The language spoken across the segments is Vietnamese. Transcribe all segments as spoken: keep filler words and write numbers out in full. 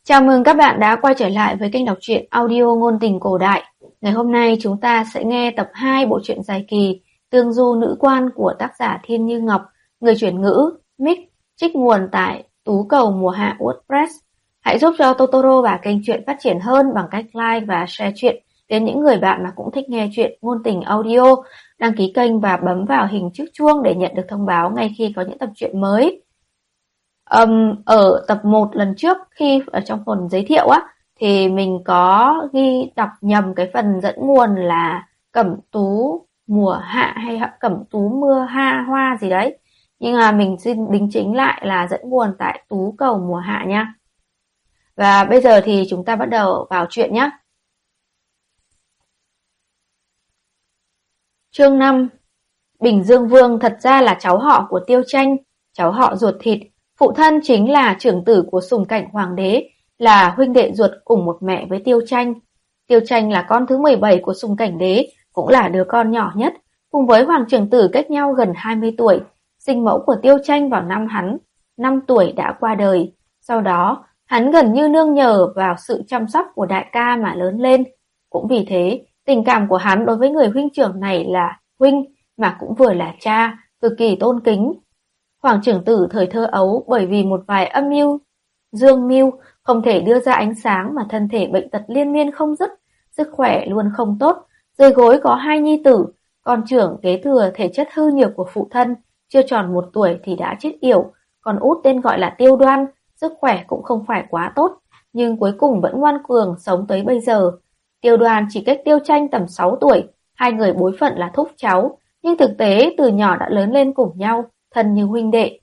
Chào mừng các bạn đã quay trở lại với kênh đọc truyện audio ngôn tình cổ đại. Ngày hôm nay chúng ta sẽ nghe tập hai bộ truyện dài kỳ Tương Du Nữ Quan của tác giả Thiên Như Ngọc, người chuyển ngữ, Mic, trích nguồn tại Tú Cầu Mùa Hạ WordPress. Hãy giúp cho Totoro và kênh truyện phát triển hơn bằng cách like và share truyện đến những người bạn mà cũng thích nghe truyện ngôn tình audio. Đăng ký kênh và bấm vào hình chiếc chuông để nhận được thông báo ngay khi có những tập truyện mới. Um, ở tập một lần trước, khi ở trong phần giới thiệu á, thì mình có ghi đọc nhầm cái phần dẫn nguồn là Cẩm Tú Mùa Hạ hay Cẩm Tú Mưa Ha Hoa gì đấy. Nhưng mà mình xin đính chính lại là dẫn nguồn tại Tú Cầu Mùa Hạ nha. Và bây giờ thì chúng ta bắt đầu vào chuyện nhé. Chương năm. Bình Dương Vương thật ra là cháu họ của Tiêu Tranh, cháu họ ruột thịt. Phụ thân chính là trưởng tử của Sùng Cảnh Hoàng đế, là huynh đệ ruột cùng một mẹ với Tiêu Tranh. Tiêu Tranh là con thứ mười bảy của Sùng Cảnh đế, cũng là đứa con nhỏ nhất, cùng với Hoàng trưởng tử cách nhau gần hai mươi tuổi. Sinh mẫu của Tiêu Tranh vào năm hắn năm tuổi đã qua đời. Sau đó, hắn gần như nương nhờ vào sự chăm sóc của đại ca mà lớn lên. Cũng vì thế, tình cảm của hắn đối với người huynh trưởng này là huynh mà cũng vừa là cha, cực kỳ tôn kính. Hoàng trưởng tử thời thơ ấu bởi vì một vài âm mưu, dương mưu không thể đưa ra ánh sáng mà thân thể bệnh tật liên miên không dứt, sức khỏe luôn không tốt, dưới gối có hai nhi tử, con trưởng kế thừa thể chất hư nhược của phụ thân, chưa tròn một tuổi thì đã chết yểu, còn út tên gọi là Tiêu Đoan, sức khỏe cũng không phải quá tốt, nhưng cuối cùng vẫn ngoan cường sống tới bây giờ. Tiêu Đoan chỉ cách Tiêu Tranh tầm sáu tuổi, hai người bối phận là thúc cháu, nhưng thực tế từ nhỏ đã lớn lên cùng nhau, thân như huynh đệ.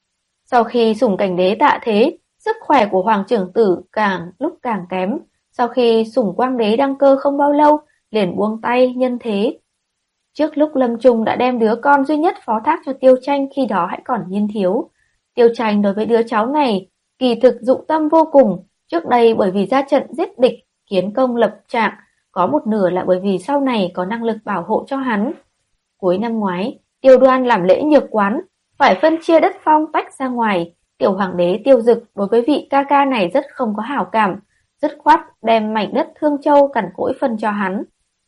Sau khi Sùng Cảnh đế tạ thế, sức khỏe của Hoàng trưởng tử càng lúc càng kém. Sau khi Sùng Quang đế đăng cơ không bao lâu, liền buông tay nhân thế. Trước lúc lâm chung đã đem đứa con duy nhất phó thác cho Tiêu Tranh khi đó hãy còn niên thiếu. Tiêu Tranh đối với đứa cháu này kỳ thực dụng tâm vô cùng. Trước đây bởi vì ra trận giết địch, kiến công lập trạng, có một nửa là bởi vì sau này có năng lực bảo hộ cho hắn. Cuối năm ngoái, Tiêu Đoan làm lễ nhược quán, phải phân chia đất phong tách ra ngoài. Tiểu hoàng đế Tiêu Dực đối với vị ca ca này rất không có hảo cảm, dứt khoát đem mảnh đất Thương Châu cằn cỗi phân cho hắn.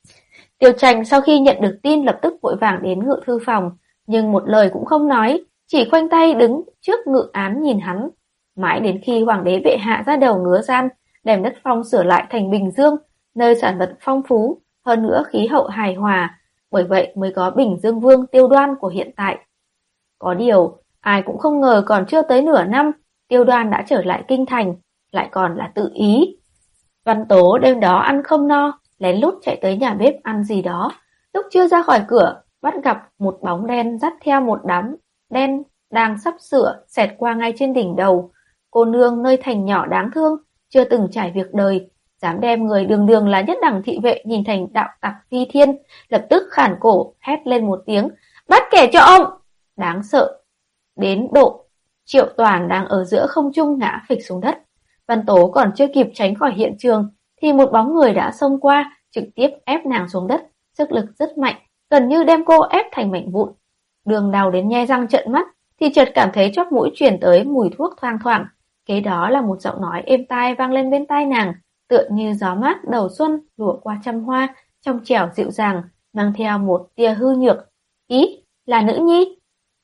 Tiêu Tranh sau khi nhận được tin lập tức vội vàng đến ngự thư phòng, nhưng một lời cũng không nói, chỉ khoanh tay đứng trước ngự án nhìn hắn. Mãi đến khi hoàng đế bệ hạ ra đầu ngứa gian, đem đất phong sửa lại thành Bình Dương, nơi sản vật phong phú, hơn nữa khí hậu hài hòa, bởi vậy mới có Bình Dương Vương Tiêu Đoan của hiện tại. Có điều, ai cũng không ngờ còn chưa tới nửa năm, Tiêu Đoan đã trở lại kinh thành, lại còn là tự ý. Văn Tố đêm đó ăn không no, lén lút chạy tới nhà bếp ăn gì đó. Lúc chưa ra khỏi cửa, bắt gặp một bóng đen dắt theo một đám đen đang sắp sửa xẹt qua ngay trên đỉnh đầu. Cô nương nơi thành nhỏ đáng thương, chưa từng trải việc đời, dám đem người đường đường là nhất đẳng thị vệ nhìn thành đạo tặc phi thiên, lập tức khản cổ hét lên một tiếng, bắt kẻ cho ông! Đáng sợ đến độ Triệu Toàn đang ở giữa không trung ngã phịch xuống đất. Văn Tố còn chưa kịp tránh khỏi hiện trường thì một bóng người đã xông qua, trực tiếp ép nàng xuống đất, sức lực rất mạnh, gần như đem cô ép thành mảnh vụn. Đường đau đến nhe răng trợn mắt thì chợt cảm thấy chóp mũi truyền tới mùi thuốc thoang thoảng, kế đó là một giọng nói êm tai vang lên bên tai nàng, tựa như gió mát đầu xuân lùa qua trăm hoa, trong trẻo dịu dàng, mang theo một tia hư nhược. Ý, là nữ nhi.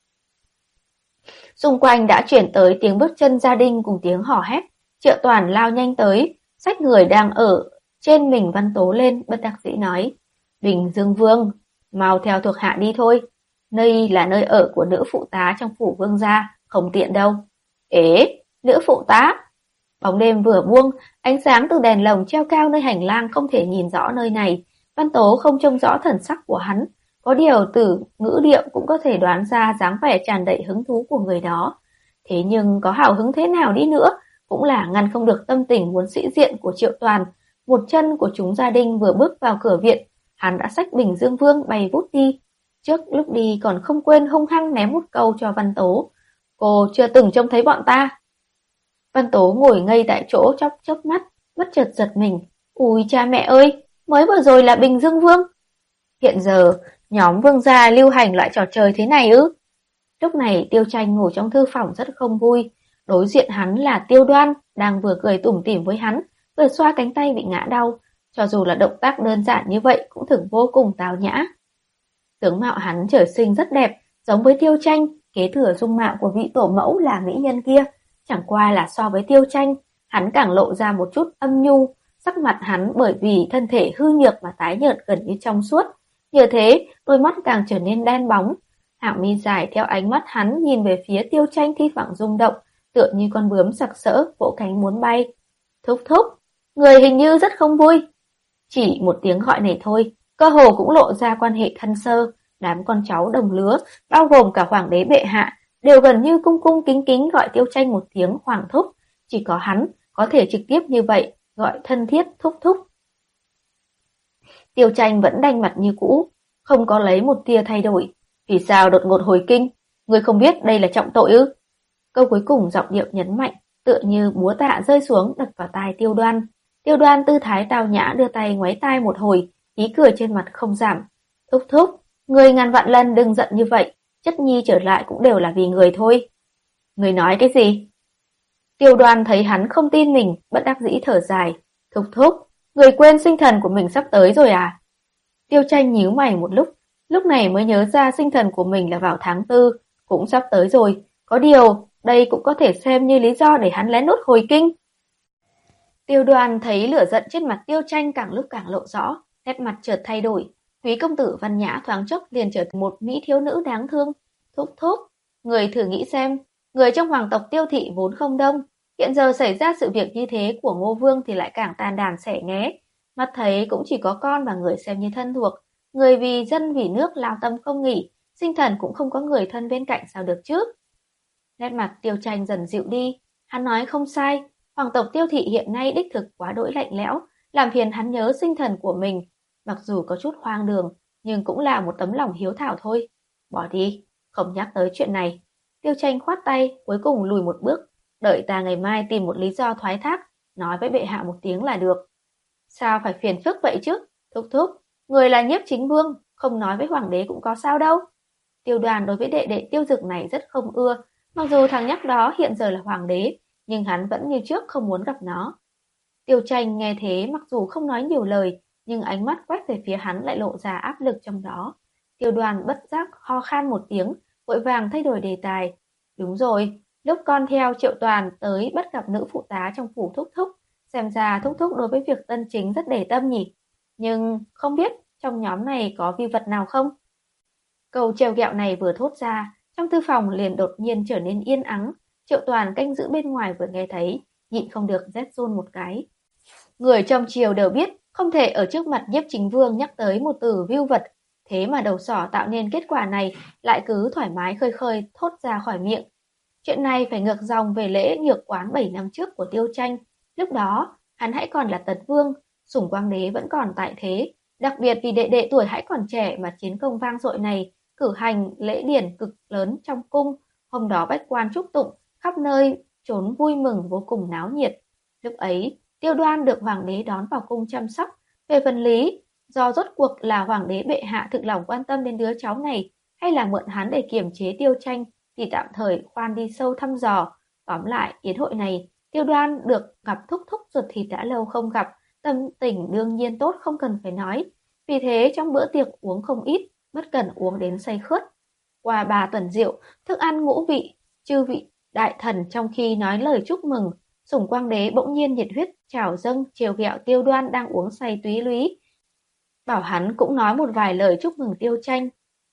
Xung quanh đã chuyển tới tiếng bước chân gia đình cùng tiếng hò hét. Triệu Toàn lao nhanh tới, xách người đang ở trên mình Văn Tố lên, bất đắc dĩ nói, Bình Dương Vương, mau theo thuộc hạ đi thôi. Nơi là nơi ở của nữ phụ tá trong phủ vương gia, không tiện đâu. Ế, nữ phụ tá. Bóng đêm vừa buông, ánh sáng từ đèn lồng treo cao nơi hành lang không thể nhìn rõ nơi này. Văn Tố không trông rõ thần sắc của hắn, có điều từ ngữ điệu cũng có thể đoán ra dáng vẻ tràn đầy hứng thú của người đó. Thế nhưng có hào hứng thế nào đi nữa, cũng là ngăn không được tâm tình muốn sĩ diện của Triệu Toàn. Một chân của chúng gia đình vừa bước vào cửa viện, hắn đã xách Bình Dương Vương bay vút đi. Trước lúc đi còn không quên hung hăng ném một câu cho Văn Tố. Cô chưa từng trông thấy bọn ta. Văn Tố ngồi ngây tại chỗ chốc chốc mắt, bất chợt giật mình. Ui cha mẹ ơi, mới vừa rồi là Bình Dương Vương. Hiện giờ, nhóm vương gia lưu hành loại trò chơi thế này ư? Lúc này Tiêu Tranh ngồi trong thư phòng rất không vui. Đối diện hắn là Tiêu Đoan, đang vừa cười tủm tỉm với hắn, vừa xoa cánh tay bị ngã đau. Cho dù là động tác đơn giản như vậy cũng thực vô cùng tào nhã. Tướng mạo hắn trời sinh rất đẹp, giống với Tiêu Tranh, kế thừa dung mạo của vị tổ mẫu là mỹ nhân kia. Chẳng qua là so với Tiêu Tranh, hắn càng lộ ra một chút âm nhu, sắc mặt hắn bởi vì thân thể hư nhược mà tái nhợt gần như trong suốt. Nhờ thế, đôi mắt càng trở nên đen bóng. Hàng mi dài theo ánh mắt hắn nhìn về phía Tiêu Tranh thi thoảng rung động, tựa như con bướm sặc sỡ vỗ cánh muốn bay. Thúc thúc, người hình như rất không vui. Chỉ một tiếng gọi này thôi, cơ hồ cũng lộ ra quan hệ thân sơ. Đám con cháu đồng lứa, bao gồm cả hoàng đế bệ hạ, đều gần như cung cung kính kính gọi Tiêu Tranh một tiếng hoàng thúc. Chỉ có hắn có thể trực tiếp như vậy, gọi thân thiết thúc thúc. Tiêu Tranh vẫn đanh mặt như cũ, không có lấy một tia thay đổi. Vì sao đột ngột hồi kinh? Người không biết đây là trọng tội ư? Câu cuối cùng giọng điệu nhấn mạnh, tựa như búa tạ rơi xuống đập vào tai Tiêu Đoan. Tiêu Đoan tư thái tao nhã đưa tay ngoáy tai một hồi, ý cười trên mặt không giảm. Thúc thúc, người ngàn vạn lần đừng giận như vậy, chất nhi trở lại cũng đều là vì người thôi. Người nói cái gì? Tiêu Đoan thấy hắn không tin mình, bất đắc dĩ thở dài. Thúc thúc, người quên sinh thần của mình sắp tới rồi à? Tiêu Tranh nhíu mày một lúc, lúc này mới nhớ ra sinh thần của mình là vào tháng tư, cũng sắp tới rồi. Có điều, đây cũng có thể xem như lý do để hắn lén lút hồi kinh. Tiêu Đoan thấy lửa giận trên mặt Tiêu Tranh càng lúc càng lộ rõ, nét mặt chợt thay đổi. Quý công tử văn nhã thoáng chốc liền trở thành một mỹ thiếu nữ đáng thương. Thúc thúc, người thử nghĩ xem, người trong hoàng tộc Tiêu thị vốn không đông, hiện giờ xảy ra sự việc như thế của Ngô Vương thì lại càng tàn đàn xẻ nghé. Mắt thấy cũng chỉ có con và người xem như thân thuộc, người vì dân vì nước lao tâm không nghỉ, sinh thần cũng không có người thân bên cạnh sao được chứ. Nét mặt Tiêu Tranh dần dịu đi, hắn nói không sai, hoàng tộc Tiêu thị hiện nay đích thực quá đỗi lạnh lẽo, làm phiền hắn nhớ sinh thần của mình. Mặc dù có chút hoang đường, nhưng cũng là một tấm lòng hiếu thảo thôi. Bỏ đi, không nhắc tới chuyện này. Tiêu Tranh khoát tay, cuối cùng lùi một bước, đợi ta ngày mai tìm một lý do thoái thác, nói với bệ hạ một tiếng là được. Sao phải phiền phức vậy chứ? Thúc thúc, người là Nhiếp Chính Vương, không nói với hoàng đế cũng có sao đâu. Tiêu Đoàn đối với đệ đệ Tiêu Dực này rất không ưa, mặc dù thằng nhóc đó hiện giờ là hoàng đế, nhưng hắn vẫn như trước không muốn gặp nó. Tiêu Tranh nghe thế mặc dù không nói nhiều lời, nhưng ánh mắt quét về phía hắn lại lộ ra áp lực trong đó. Tiêu Đoàn bất giác ho khan một tiếng, vội vàng thay đổi đề tài. Đúng rồi, lúc con theo Triệu Toàn tới bắt gặp nữ phụ tá trong phủ thúc thúc, xem ra thúc thúc đối với việc tân chính rất để tâm nhỉ. Nhưng không biết trong nhóm này có vi vật nào không? Câu trêu ghẹo này vừa thốt ra, trong thư phòng liền đột nhiên trở nên yên ắng. Triệu Toàn canh giữ bên ngoài vừa nghe thấy, nhịn không được rét run một cái. Người trong triều đều biết, không thể ở trước mặt Nhiếp Chính Vương nhắc tới một từ vưu vật, thế mà đầu sỏ tạo nên kết quả này lại cứ thoải mái khơi khơi thốt ra khỏi miệng. Chuyện này phải ngược dòng về lễ nhược quán bảy năm trước của Tiêu Tranh. Lúc đó, hắn hãy còn là Tấn Vương, Sủng Quang Đế vẫn còn tại thế. Đặc biệt vì đệ đệ tuổi hãy còn trẻ mà chiến công vang dội này, cử hành lễ điển cực lớn trong cung. Hôm đó bách quan chúc tụng, khắp nơi trốn vui mừng vô cùng náo nhiệt. Lúc ấy, Tiêu Đoan được hoàng đế đón vào cung chăm sóc. Về phần lý, do rốt cuộc là hoàng đế bệ hạ thực lòng quan tâm đến đứa cháu này, hay là mượn hắn để kiềm chế Tiêu Tranh, thì tạm thời khoan đi sâu thăm dò. Tóm lại, yến hội này, Tiêu Đoan được gặp thúc thúc ruột thịt đã lâu không gặp, tâm tình đương nhiên tốt không cần phải nói. Vì thế trong bữa tiệc uống không ít, bất cần uống đến say khướt. Qua ba tuần rượu, thức ăn ngũ vị, chư vị đại thần trong khi nói lời chúc mừng, Sủng Quang Đế bỗng nhiên nhiệt huyết trào dâng trêu ghẹo Tiêu Đoan đang uống say túy lúy, bảo hắn cũng nói một vài lời chúc mừng Tiêu Tranh.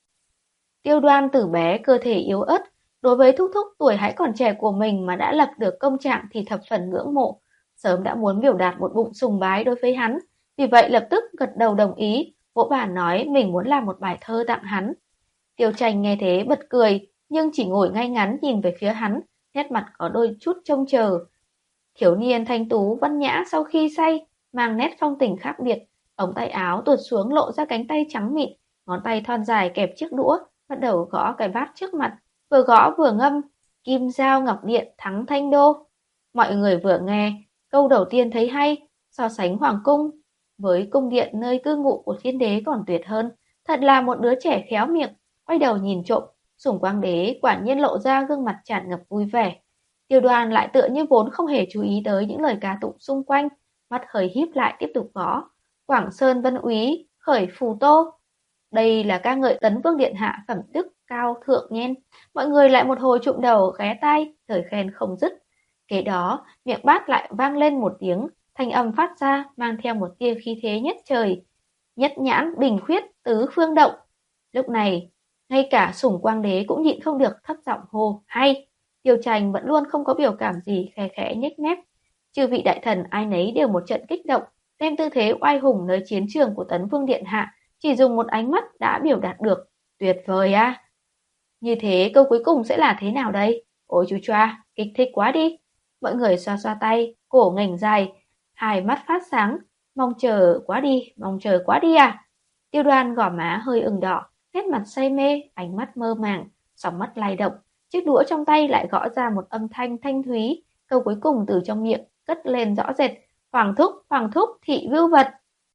Tiêu Đoan từ bé cơ thể yếu ớt, đối với thúc thúc tuổi hãy còn trẻ của mình mà đã lập được công trạng thì thập phần ngưỡng mộ, sớm đã muốn biểu đạt một bụng sùng bái đối với hắn, vì vậy lập tức gật đầu đồng ý, vỗ bàn nói mình muốn làm một bài thơ tặng hắn. Tiêu Tranh nghe thế bật cười, nhưng chỉ ngồi ngay ngắn nhìn về phía hắn, nét mặt có đôi chút trông chờ. Thiếu niên thanh tú văn nhã sau khi say, mang nét phong tình khác biệt, ống tay áo tuột xuống lộ ra cánh tay trắng mịn, ngón tay thon dài kẹp chiếc đũa, bắt đầu gõ cái bát trước mặt, vừa gõ vừa ngâm, kim dao ngọc điện thắng thanh đô. Mọi người vừa nghe, câu đầu tiên thấy hay, so sánh hoàng cung với cung điện nơi cư ngụ của thiên đế còn tuyệt hơn, thật là một đứa trẻ khéo miệng. Quay đầu nhìn trộm, Sủng Quang Đế quả nhiên lộ ra gương mặt tràn ngập vui vẻ. Tiêu Đoan lại tựa như vốn không hề chú ý tới những lời ca tụng xung quanh, mắt hơi híp lại tiếp tục gõ. Quảng Sơn Vân Úy, khởi phù tô. Đây là ca ngợi Tấn Vương Điện Hạ phẩm đức cao thượng nhen. Mọi người lại một hồi trụm đầu ghé tai, lời khen không dứt. Kế đó, miệng bát lại vang lên một tiếng, thanh âm phát ra mang theo một tia khí thế nhất trời. Nhất nhãn bình khuyết tứ phương động. Lúc này, ngay cả Sủng Quang Đế cũng nhịn không được thấp giọng hô hay. Tiêu Tranh vẫn luôn không có biểu cảm gì, khẽ khẽ nhếch mép. Chư vị đại thần ai nấy đều một trận kích động, đem tư thế oai hùng nơi chiến trường của Tấn Vương Điện Hạ chỉ dùng một ánh mắt đã biểu đạt được. Tuyệt vời à! Như thế câu cuối cùng sẽ là thế nào đây? Ôi chú choa, kích thích quá đi! Mọi người xoa xoa tay, cổ ngành dài, hai mắt phát sáng, mong chờ quá đi, mong chờ quá đi à! Tiêu Đoan gò má hơi ửng đỏ, nét mặt say mê, ánh mắt mơ màng, sóng mắt lay động. Chiếc đũa trong tay lại gõ ra một âm thanh thanh thúy, câu cuối cùng từ trong miệng cất lên rõ rệt. Hoàng thúc, hoàng thúc, thị vưu vật.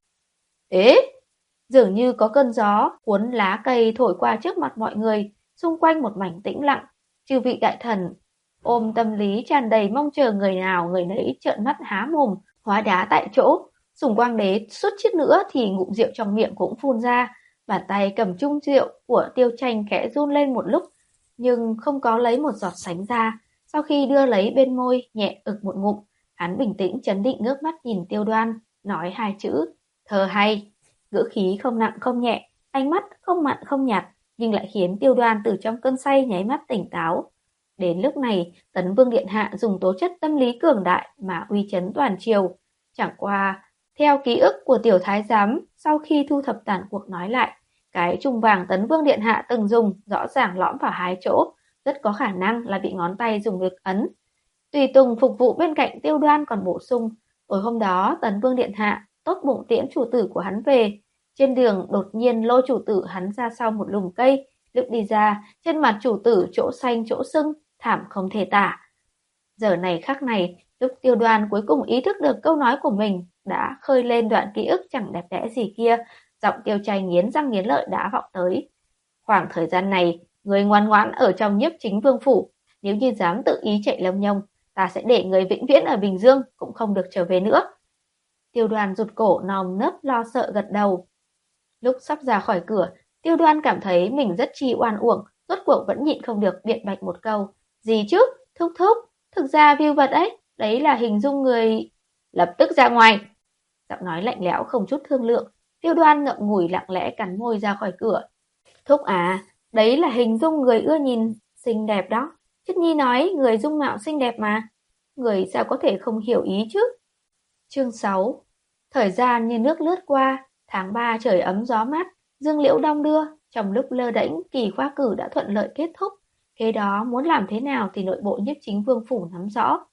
Ế! Dường như có cơn gió cuốn lá cây thổi qua trước mặt mọi người, xung quanh một mảnh tĩnh lặng. Chư vị đại thần ôm tâm lý tràn đầy mong chờ người nào người nấy trợn mắt há mồm, hóa đá tại chỗ. Sủng Quang Đế suốt chiếc nữa thì ngụm rượu trong miệng cũng phun ra, bàn tay cầm chung rượu của Tiêu Tranh khẽ run lên một lúc, nhưng không có lấy một giọt sánh ra. Sau khi đưa lấy bên môi, nhẹ ực một ngụm, hắn bình tĩnh trấn định ngước mắt nhìn Tiêu Đoan, nói hai chữ, thơ hay. Ngữ khí không nặng không nhẹ, ánh mắt không mặn không nhạt, nhưng lại khiến Tiêu Đoan từ trong cơn say nháy mắt tỉnh táo. Đến lúc này, Tấn Vương Điện Hạ dùng tố chất tâm lý cường đại mà uy chấn toàn triều. Chẳng qua, theo ký ức của tiểu thái giám, sau khi thu thập tàn cuộc nói lại, cái trùng vàng Tấn Vương Điện Hạ từng dùng rõ ràng lõm vào hai chỗ, rất có khả năng là bị ngón tay dùng lực ấn. Tùy Tùng phục vụ bên cạnh Tiêu Đoan còn bổ sung, tối hôm đó Tấn Vương Điện Hạ tốt bụng tiễn chủ tử của hắn về. Trên đường đột nhiên lôi chủ tử hắn ra sau một lùm cây, lúc đi ra, trên mặt chủ tử chỗ xanh chỗ sưng, thảm không thể tả. Giờ này khắc này, lúc Tiêu Đoan cuối cùng ý thức được câu nói của mình, đã khơi lên đoạn ký ức chẳng đẹp đẽ gì kia, giọng Tiêu Tranh nghiến răng nghiến lợi đã vọng tới. Khoảng thời gian này, người ngoan ngoãn ở trong Nhiếp Chính Vương phủ, nếu như dám tự ý chạy lông nhông, ta sẽ để người vĩnh viễn ở Bình Dương, cũng không được trở về nữa. Tiêu Đoan rụt cổ nòm nớp lo sợ gật đầu. Lúc sắp ra khỏi cửa, Tiêu Đoan cảm thấy mình rất chi oan uổng, rốt cuộc vẫn nhịn không được biện bạch một câu. Gì chứ? Thúc thúc, thực ra view vật ấy, đấy là hình dung người... Lập tức ra ngoài! Giọng nói lạnh lẽo không chút thương lượng, Tiêu Đoan ngậm ngùi lặng lẽ cắn môi ra khỏi cửa. Thúc à, đấy là hình dung người ưa nhìn, xinh đẹp đó. Chất Nhi nói người dung mạo xinh đẹp mà. Người sao có thể không hiểu ý chứ? Chương sáu. Thời gian như nước lướt qua, tháng ba trời ấm gió mát, dương liễu đong đưa, trong lúc lơ đễnh kỳ khoa cử đã thuận lợi kết thúc. Kế đó muốn làm thế nào thì nội bộ Nhiếp Chính Vương phủ nắm rõ.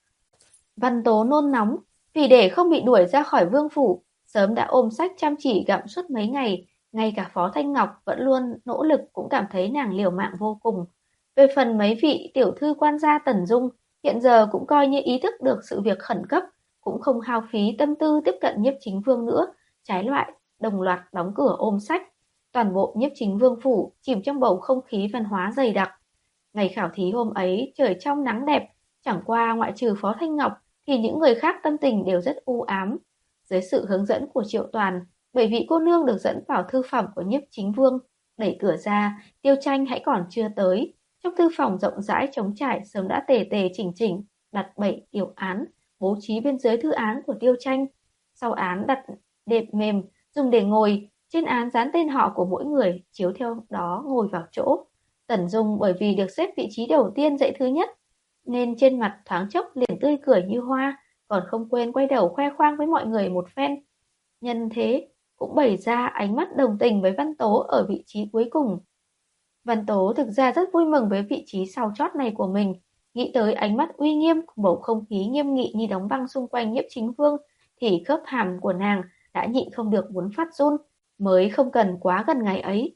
Văn Tố nôn nóng, vì để không bị đuổi ra khỏi vương phủ, sớm đã ôm sách chăm chỉ gặm suốt mấy ngày, ngay cả Phó Thanh Ngọc vẫn luôn nỗ lực cũng cảm thấy nàng liều mạng vô cùng. Về phần mấy vị tiểu thư quan gia Tần Dung, hiện giờ cũng coi như ý thức được sự việc khẩn cấp, cũng không hao phí tâm tư tiếp cận Nhiếp Chính Vương nữa, trái lại, đồng loạt đóng cửa ôm sách. Toàn bộ Nhiếp Chính Vương phủ chìm trong bầu không khí văn hóa dày đặc. Ngày khảo thí hôm ấy trời trong nắng đẹp, chẳng qua ngoại trừ Phó Thanh Ngọc thì những người khác tâm tình đều rất u ám. Dưới sự hướng dẫn của Triệu Toàn, bảy vị cô nương được dẫn vào thư phòng của Nhiếp Chính Vương. Đẩy cửa ra, Tiêu Tranh hãy còn chưa tới. Trong thư phòng rộng rãi trống trải sớm đã tề tề chỉnh chỉnh, đặt bảy tiểu án, bố trí bên dưới thư án của Tiêu Tranh. Sau án đặt đệm mềm, dùng để ngồi, trên án dán tên họ của mỗi người, chiếu theo đó ngồi vào chỗ. Tần Dung bởi vì được xếp vị trí đầu tiên dãy thứ nhất, nên trên mặt thoáng chốc liền tươi cười như hoa, còn không quên quay đầu khoe khoang với mọi người một phen. Nhân thế, cũng bày ra ánh mắt đồng tình với Văn Tố ở vị trí cuối cùng. Văn Tố thực ra rất vui mừng với vị trí sau chót này của mình, nghĩ tới ánh mắt uy nghiêm cùng bầu không khí nghiêm nghị như đóng băng xung quanh Nhiếp Chính Vương, thì khớp hàm của nàng đã nhịn không được muốn phát run, mới không cần quá gần ngày ấy.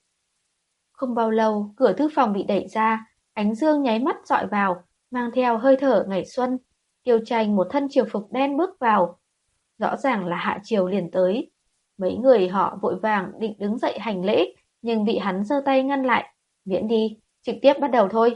Không bao lâu, cửa thư phòng bị đẩy ra, ánh dương nháy mắt dọi vào, mang theo hơi thở ngày xuân. Tiêu Tranh một thân triều phục đen bước vào. Rõ ràng là hạ triều liền tới. Mấy người họ vội vàng định đứng dậy hành lễ, nhưng bị hắn giơ tay ngăn lại. Miễn đi, trực tiếp bắt đầu thôi.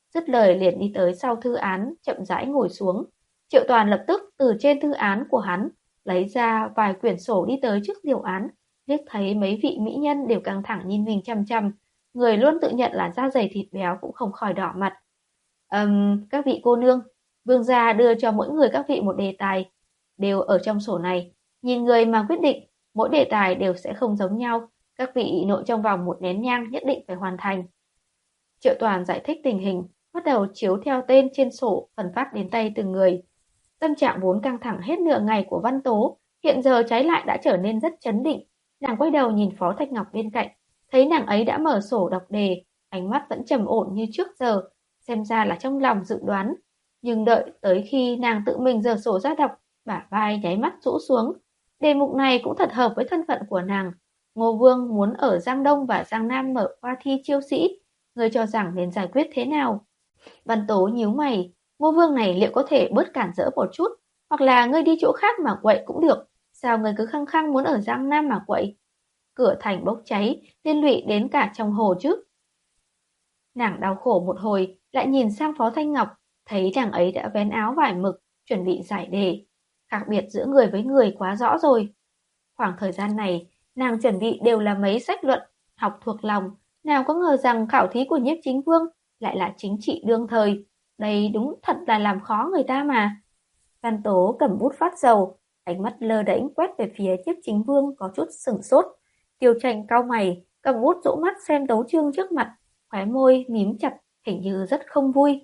Dứt lời liền đi tới sau thư án, chậm rãi ngồi xuống. Triệu Toàn lập tức từ trên thư án của hắn lấy ra vài quyển sổ đi tới trước diều án, liếc thấy mấy vị mỹ nhân đều căng thẳng nhìn mình chăm chăm, người luôn tự nhận là da dày thịt béo cũng không khỏi đỏ mặt. Ừm, các vị cô nương, vương gia đưa cho mỗi người các vị một đề tài, đều ở trong sổ này, nhìn người mà quyết định, mỗi đề tài đều sẽ không giống nhau, các vị nội trong vòng một nén nhang nhất định phải hoàn thành. Triệu Toàn giải thích tình hình, bắt đầu chiếu theo tên trên sổ phần phát đến tay từng người. Tâm trạng vốn căng thẳng hết nửa ngày của Văn Tố, hiện giờ trái lại đã trở nên rất chấn định. Nàng quay đầu nhìn Phó Thanh Ngọc bên cạnh, thấy nàng ấy đã mở sổ đọc đề, ánh mắt vẫn trầm ổn như trước giờ, xem ra là trong lòng dự đoán. Nhưng đợi tới khi nàng tự mình giở sổ ra đọc, bả vai nháy mắt rũ xuống. Đề mục này cũng thật hợp với thân phận của nàng. Ngô Vương muốn ở Giang Đông và Giang Nam mở khoa thi chiêu sĩ, ngươi cho rằng nên giải quyết thế nào? Văn Tố nhíu mày, Ngô Vương này liệu có thể bớt cản rỡ một chút, hoặc là ngươi đi chỗ khác mà quậy cũng được, sao ngươi cứ khăng khăng muốn ở Giang Nam mà quậy? Cửa thành bốc cháy, liên lụy đến cả trong hồ chứ. Nàng đau khổ một hồi, lại nhìn sang Phó Thanh Ngọc, thấy nàng ấy đã vén áo vải mực, chuẩn bị giải đề. Khác biệt giữa người với người quá rõ rồi. Khoảng thời gian này, nàng chuẩn bị đều là mấy sách luận, học thuộc lòng, nào có ngờ rằng khảo thí của Nhiếp Chính Vương lại là chính trị đương thời. Đây đúng thật là làm khó người ta mà. Văn Tố cầm bút phát dầu, ánh mắt lơ đễnh quét về phía Nhiếp Chính Vương có chút sửng sốt. Tiêu Tranh cau mày, cầm bút dỗ mắt xem tấu chương trước mặt, khóe môi mím chặt, hình như rất không vui.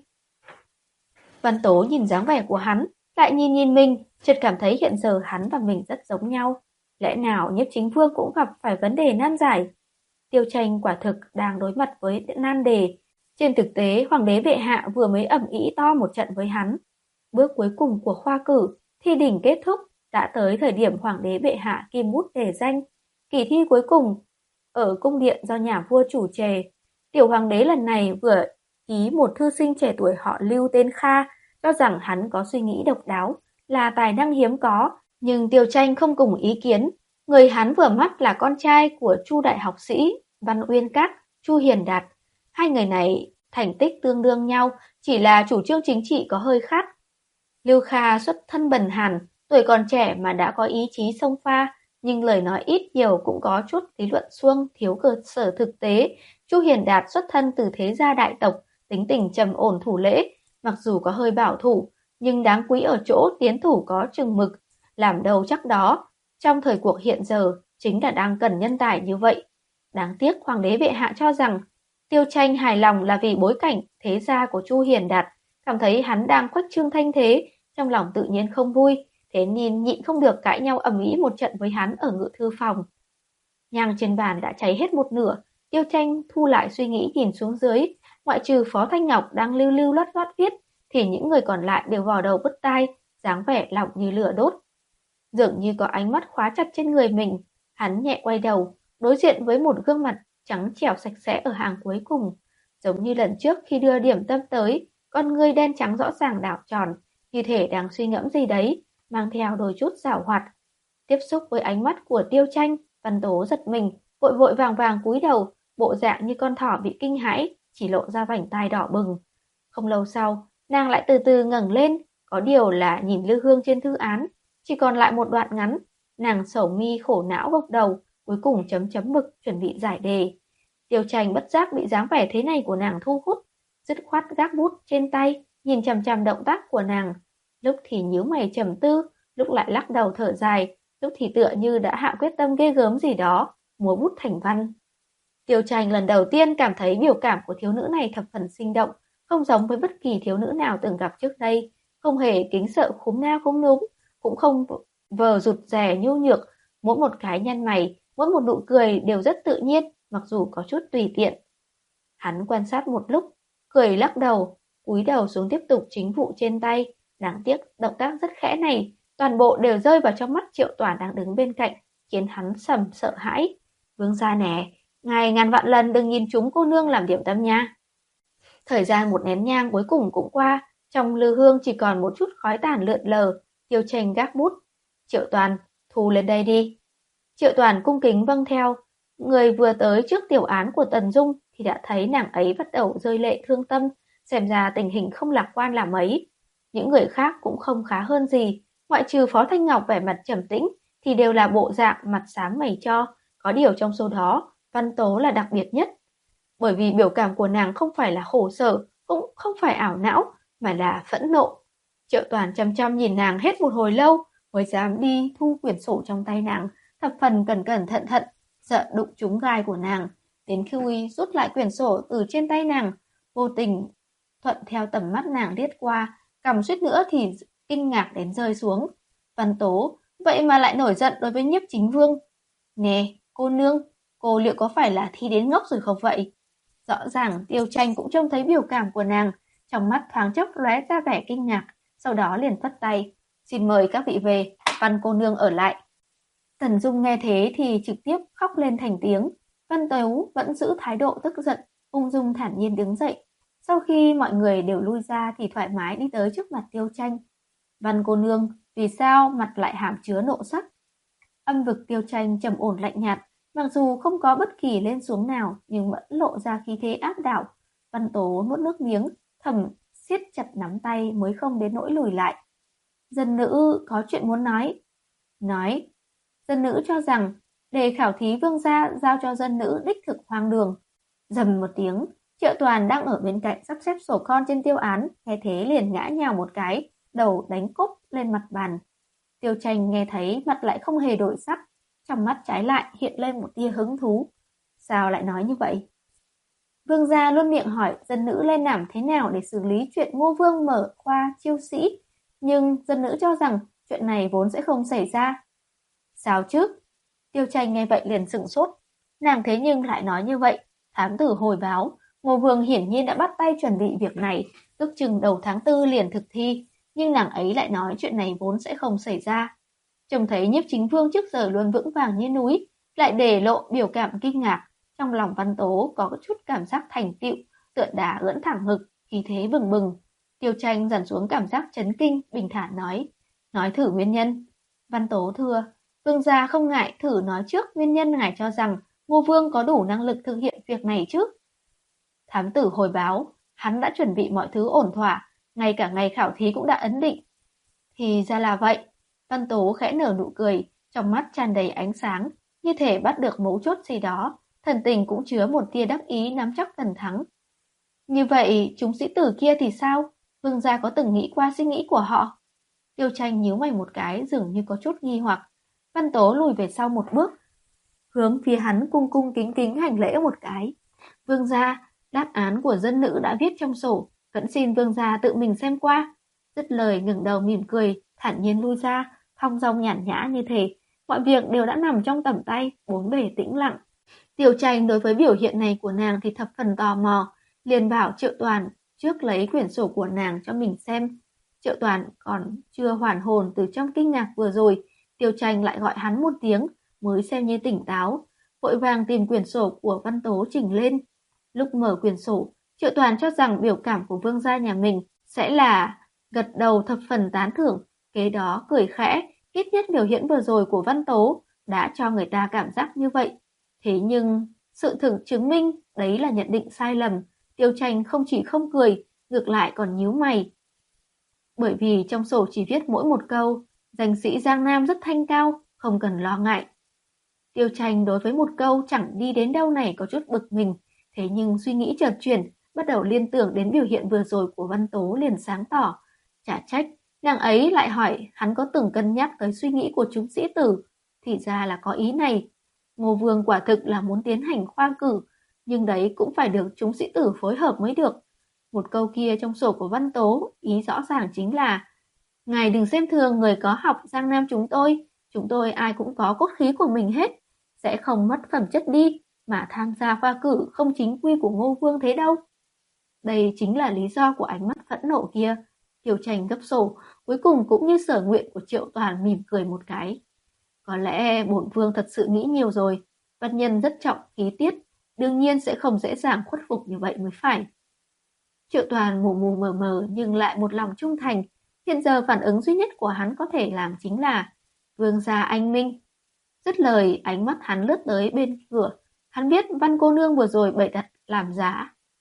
Văn Tố nhìn dáng vẻ của hắn, lại nhìn nhìn mình, chợt cảm thấy hiện giờ hắn và mình rất giống nhau. Lẽ nào Nhiếp Chính Vương cũng gặp phải vấn đề nan giải? Tiêu Tranh quả thực đang đối mặt với nan đề. Trên thực tế, Hoàng đế bệ hạ vừa mới ầm ĩ to một trận với hắn. Bước cuối cùng của khoa cử, thi đỉnh kết thúc, đã tới thời điểm Hoàng đế bệ hạ kim bút đề danh. Kỳ thi cuối cùng, ở cung điện do nhà vua chủ trì. Tiểu Hoàng đế lần này vừa ký một thư sinh trẻ tuổi họ Lưu tên Kha, cho rằng hắn có suy nghĩ độc đáo, là tài năng hiếm có, nhưng Tiêu Tranh không cùng ý kiến. Người hắn vừa mắt là con trai của Chu đại học sĩ Văn Uyên Các, Chu Hiền Đạt. Hai người này thành tích tương đương nhau, chỉ là chủ trương chính trị có hơi khác. Lưu Kha xuất thân bần hàn, tuổi còn trẻ mà đã có ý chí xông pha, nhưng lời nói ít nhiều cũng có chút lý luận suông, thiếu cơ sở thực tế. Chu Hiền Đạt xuất thân từ thế gia đại tộc, tính tình trầm ổn thủ lễ, mặc dù có hơi bảo thủ, nhưng đáng quý ở chỗ tiến thủ có chừng mực, làm đầu chắc đó. Trong thời cuộc hiện giờ, chính là đang cần nhân tài như vậy. Đáng tiếc Hoàng đế bệ hạ cho rằng Tiêu Tranh hài lòng là vì bối cảnh thế gia của Chu Hiền Đạt, cảm thấy hắn đang khuếch trương thanh thế, trong lòng tự nhiên không vui, thế nên nhịn không được cãi nhau ầm ĩ một trận với hắn ở ngự thư phòng. Nhang trên bàn đã cháy hết một nửa, Tiêu Tranh thu lại suy nghĩ nhìn xuống dưới, ngoại trừ Phó Thanh Ngọc đang lưu lưu loát loát viết, thì những người còn lại đều vò đầu bứt tai, dáng vẻ lỏng như lửa đốt. Dường như có ánh mắt khóa chặt trên người mình, hắn nhẹ quay đầu, đối diện với một gương mặt trắng trẻo sạch sẽ ở hàng cuối cùng. Giống như lần trước khi đưa điểm tâm tới, con ngươi đen trắng rõ ràng đảo tròn, như thể đang suy ngẫm gì đấy, mang theo đôi chút giảo hoạt. Tiếp xúc với ánh mắt của Tiêu Tranh, Văn Tố giật mình, vội vội vàng vàng cúi đầu, bộ dạng như con thỏ bị kinh hãi, chỉ lộ ra vành tai đỏ bừng. Không lâu sau, nàng lại từ từ ngẩng lên, có điều là nhìn lư hương trên thư án, chỉ còn lại một đoạn ngắn. Nàng sầu mi khổ não gục đầu, cuối cùng chấm chấm mực chuẩn bị giải đề. Tiêu Tranh bất giác bị dáng vẻ thế này của nàng thu hút, dứt khoát gác bút trên tay, nhìn chằm chằm động tác của nàng. Lúc thì nhíu mày trầm tư, lúc lại lắc đầu thở dài, lúc thì tựa như đã hạ quyết tâm ghê gớm gì đó, múa bút thành văn. Tiêu Tranh lần đầu tiên cảm thấy biểu cảm của thiếu nữ này thập phần sinh động, không giống với bất kỳ thiếu nữ nào từng gặp trước đây, không hề kính sợ khúm nao khúm núm, cũng không vờ rụt rè nhu nhược, mỗi một cái nhăn mày, mỗi một nụ cười đều rất tự nhiên, mặc dù có chút tùy tiện. Hắn quan sát một lúc, cười lắc đầu, cúi đầu xuống tiếp tục chính vụ trên tay. Đáng tiếc động tác rất khẽ này, toàn bộ đều rơi vào trong mắt Triệu Toàn đang đứng bên cạnh, khiến hắn sầm sợ hãi. Vương gia nè, ngài ngàn vạn lần đừng nhìn chúng cô nương làm điểm tâm nha. Thời gian một nén nhang cuối cùng cũng qua, trong lư hương chỉ còn một chút khói tàn lượn lờ. Tiêu Tranh gác bút. Triệu Toàn, thu lên đây đi. Triệu Toàn cung kính vâng theo. Người vừa tới trước tiểu án của Tần Dung thì đã thấy nàng ấy bắt đầu rơi lệ thương tâm, xem ra tình hình không lạc quan là mấy. Những người khác cũng không khá hơn gì, ngoại trừ Phó Thanh Ngọc vẻ mặt trầm tĩnh thì đều là bộ dạng mặt xám mày cho, có điều trong số đó, Văn Tố là đặc biệt nhất. Bởi vì biểu cảm của nàng không phải là khổ sở, cũng không phải ảo não, mà là phẫn nộ. Triệu Toàn chăm chăm nhìn nàng hết một hồi lâu, mới dám đi thu quyển sổ trong tay nàng, thập phần cẩn cẩn thận thận, sợ đụng trúng gai của nàng. Đến khi rút lại quyển sổ từ trên tay nàng, vô tình thuận theo tầm mắt nàng liếc qua, cằm suýt nữa thì kinh ngạc đến rơi xuống. Văn Tố, vậy mà lại nổi giận đối với Nhiếp Chính Vương. Nè, cô nương, cô liệu có phải là thi đến ngốc rồi không vậy? Rõ ràng Tiêu Tranh cũng trông thấy biểu cảm của nàng, trong mắt thoáng chốc lóe ra vẻ kinh ngạc, sau đó liền phất tay. Xin mời các vị về, Văn cô nương ở lại. Tần Dung nghe thế thì trực tiếp khóc lên thành tiếng. Văn Tấu vẫn giữ thái độ tức giận, ung dung thản nhiên đứng dậy. Sau khi mọi người đều lui ra thì thoải mái đi tới trước mặt Tiêu Tranh. Văn cô nương, vì sao mặt lại hàm chứa nộ sắc? Âm vực Tiêu Tranh trầm ổn lạnh nhạt, mặc dù không có bất kỳ lên xuống nào nhưng vẫn lộ ra khí thế áp đảo. Văn Tố nuốt nước miếng, thầm siết chặt nắm tay mới không đến nỗi lùi lại. Dân nữ có chuyện muốn nói. Nói, dân nữ cho rằng để khảo thí vương gia giao cho dân nữ đích thực hoang đường. Dầm một tiếng, Triệu Toàn đang ở bên cạnh sắp xếp sổ con trên tiêu án, nghe thế liền ngã nhào một cái, đầu đánh cốc lên mặt bàn. Tiêu Tranh nghe thấy mặt lại không hề đổi sắc, trong mắt trái lại hiện lên một tia hứng thú. Sao lại nói như vậy? Vương gia luôn miệng hỏi dân nữ lên làm thế nào để xử lý chuyện Ngô Vương mở khoa chiêu sĩ, nhưng dân nữ cho rằng chuyện này vốn sẽ không xảy ra. Sao chứ? Tiêu Tranh nghe vậy liền sửng sốt. Nàng thế nhưng lại nói như vậy. Thám tử hồi báo, Ngô Vương hiển nhiên đã bắt tay chuẩn bị việc này, ước chừng đầu tháng tư liền thực thi, nhưng nàng ấy lại nói chuyện này vốn sẽ không xảy ra. Trông thấy Nhiếp Chính Vương trước giờ luôn vững vàng như núi, lại để lộ biểu cảm kinh ngạc, trong lòng Văn Tố có chút cảm giác thành tựu, tựa đá ưỡn thẳng ngực, khí thế bừng bừng. Tiêu Tranh dần xuống cảm giác chấn kinh, bình thản nói, nói thử nguyên nhân. Văn Tố thưa, Vương gia không ngại thử nói trước nguyên nhân ngài cho rằng Ngô Vương có đủ năng lực thực hiện việc này chứ? Thám tử hồi báo, hắn đã chuẩn bị mọi thứ ổn thỏa, ngay cả ngày khảo thí cũng đã ấn định. Thì ra là vậy. Văn Tố khẽ nở nụ cười, trong mắt tràn đầy ánh sáng, như thể bắt được mấu chốt gì đó, thần tình cũng chứa một tia đắc ý nắm chắc phần thắng. Như vậy, chúng sĩ tử kia thì sao? Vương gia có từng nghĩ qua suy nghĩ của họ? Tiêu Tranh nhíu mày một cái, dường như có chút nghi hoặc. Văn Tố lùi về sau một bước, hướng phía hắn cung cung kính kính hành lễ một cái. Vương gia, đáp án của dân nữ đã viết trong sổ, vẫn xin vương gia tự mình xem qua. Dứt lời ngẩng đầu mỉm cười, thản nhiên lui ra, thong dong nhàn nhã như thế. Mọi việc đều đã nằm trong tầm tay, bốn bề tĩnh lặng. Tiêu Tranh đối với biểu hiện này của nàng thì thập phần tò mò, liền bảo Triệu Toàn trước lấy quyển sổ của nàng cho mình xem. Triệu Toàn còn chưa hoàn hồn từ trong kinh ngạc vừa rồi, Tiêu Tranh lại gọi hắn một tiếng, mới xem như tỉnh táo, vội vàng tìm quyển sổ của Văn Tố chỉnh lên. Lúc mở quyển sổ, Triệu Toàn cho rằng biểu cảm của vương gia nhà mình sẽ là gật đầu thập phần tán thưởng, kế đó cười khẽ, ít nhất biểu hiện vừa rồi của Văn Tố đã cho người ta cảm giác như vậy. Thế nhưng, sự thực chứng minh đấy là nhận định sai lầm, Tiêu Tranh không chỉ không cười, ngược lại còn nhíu mày. Bởi vì trong sổ chỉ viết mỗi một câu, danh sĩ Giang Nam rất thanh cao, không cần lo ngại. Tiêu Tranh đối với một câu chẳng đi đến đâu này có chút bực mình, thế nhưng suy nghĩ chợt chuyển, bắt đầu liên tưởng đến biểu hiện vừa rồi của Văn Tố liền sáng tỏ. Chả trách, nàng ấy lại hỏi hắn có từng cân nhắc tới suy nghĩ của chúng sĩ tử, thì ra là có ý này. Ngô Vương quả thực là muốn tiến hành khoa cử, nhưng đấy cũng phải được chúng sĩ tử phối hợp mới được. Một câu kia trong sổ của Văn Tố, ý rõ ràng chính là ngài đừng xem thường người có học Giang Nam chúng tôi, chúng tôi ai cũng có cốt khí của mình hết, sẽ không mất phẩm chất đi, mà tham gia khoa cử không chính quy của Ngô Vương thế đâu. Đây chính là lý do của ánh mắt phẫn nộ kia. Tiêu Tranh gấp sổ, cuối cùng cũng như sở nguyện của Triệu Toàn mỉm cười một cái. Có lẽ bổn vương thật sự nghĩ nhiều rồi, văn nhân rất trọng khí tiết, đương nhiên sẽ không dễ dàng khuất phục như vậy mới phải. Triệu Toàn mù mù mờ mờ nhưng lại một lòng trung thành, hiện giờ phản ứng duy nhất của hắn có thể làm chính là vương gia anh minh. Dứt lời, ánh mắt hắn lướt tới bên cửa, hắn biết Văn cô nương vừa rồi bày đặt làm giả.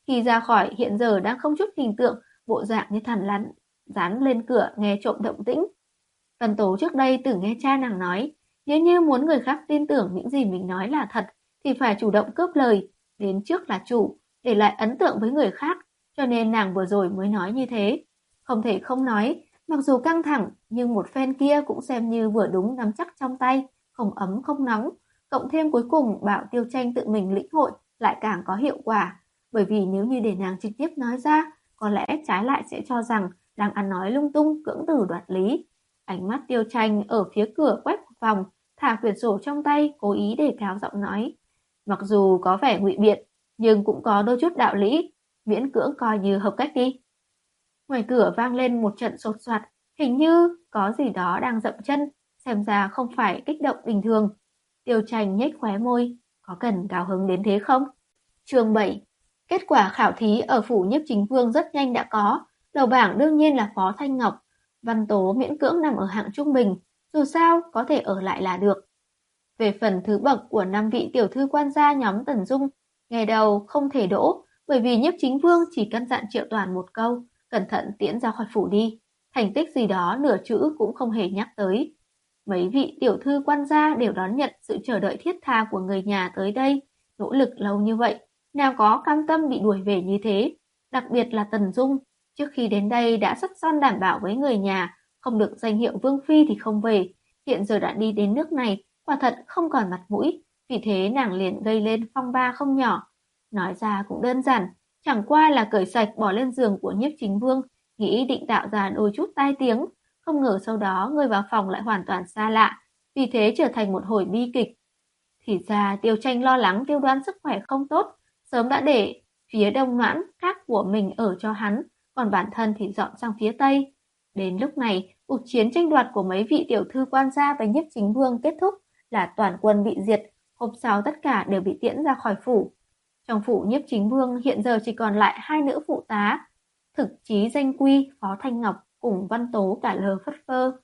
Khi ra khỏi hiện giờ đang không chút hình tượng, bộ dạng như thằn lằn, dán lên cửa nghe trộm động tĩnh. Văn Tố trước đây từng nghe cha nàng nói, nếu như muốn người khác tin tưởng những gì mình nói là thật, thì phải chủ động cướp lời, đến trước là chủ, để lại ấn tượng với người khác, cho nên nàng vừa rồi mới nói như thế. Không thể không nói, mặc dù căng thẳng, nhưng một phen kia cũng xem như vừa đúng nắm chắc trong tay, không ấm không nóng, cộng thêm cuối cùng bảo Tiêu Tranh tự mình lĩnh hội lại càng có hiệu quả, bởi vì nếu như để nàng trực tiếp nói ra, có lẽ trái lại sẽ cho rằng đang ăn nói lung tung, cưỡng từ đoạt lý. Ánh mắt Tiêu Tranh ở phía cửa quét một vòng, thả quyển sổ trong tay, cố ý để cao giọng nói. Mặc dù có vẻ ngụy biện, nhưng cũng có đôi chút đạo lý, miễn cưỡng coi như hợp cách đi. Ngoài cửa vang lên một trận sột soạt, hình như có gì đó đang dậm chân, xem ra không phải kích động bình thường. Tiêu Tranh nhếch khóe môi, có cần cao hứng đến thế không? Chương bảy. Kết quả khảo thí ở phủ Nhiếp Chính Vương rất nhanh đã có, đầu bảng đương nhiên là Phó Thanh Ngọc. Văn Tố miễn cưỡng nằm ở hạng trung bình, dù sao có thể ở lại là được. Về phần thứ bậc của năm vị tiểu thư quan gia nhóm Tần Dung, ngày đầu không thể đỗ, bởi vì Nhiếp Chính Vương chỉ căn dặn Triệu Toàn một câu, cẩn thận tiễn ra khỏi phủ đi. Thành tích gì đó nửa chữ cũng không hề nhắc tới. Mấy vị tiểu thư quan gia đều đón nhận sự chờ đợi thiết tha của người nhà tới đây, nỗ lực lâu như vậy, nào có cam tâm bị đuổi về như thế. Đặc biệt là Tần Dung, trước khi đến đây đã sắt son đảm bảo với người nhà, không được danh hiệu vương phi thì không về. Hiện giờ đã đi đến nước này, quả thật không còn mặt mũi, vì thế nàng liền gây lên phong ba không nhỏ. Nói ra cũng đơn giản, chẳng qua là cởi sạch bỏ lên giường của Nhiếp Chính Vương, nghĩ định tạo ra đôi chút tai tiếng, không ngờ sau đó người vào phòng lại hoàn toàn xa lạ, vì thế trở thành một hồi bi kịch. Thì ra Tiêu Tranh lo lắng Tiêu Đoan sức khỏe không tốt, sớm đã để phía đông noãn khác của mình ở cho hắn, còn bản thân thì dọn sang phía tây. Đến lúc này, cuộc chiến tranh đoạt của mấy vị tiểu thư quan gia với Nhiếp Chính Vương kết thúc, là toàn quân bị diệt, hôm sau tất cả đều bị tiễn ra khỏi phủ. Trong phủ Nhiếp Chính Vương hiện giờ chỉ còn lại hai nữ phụ tá, Thực Chí Danh Quy, Phó Thanh Ngọc cùng Văn Tố cả lờ phất phơ.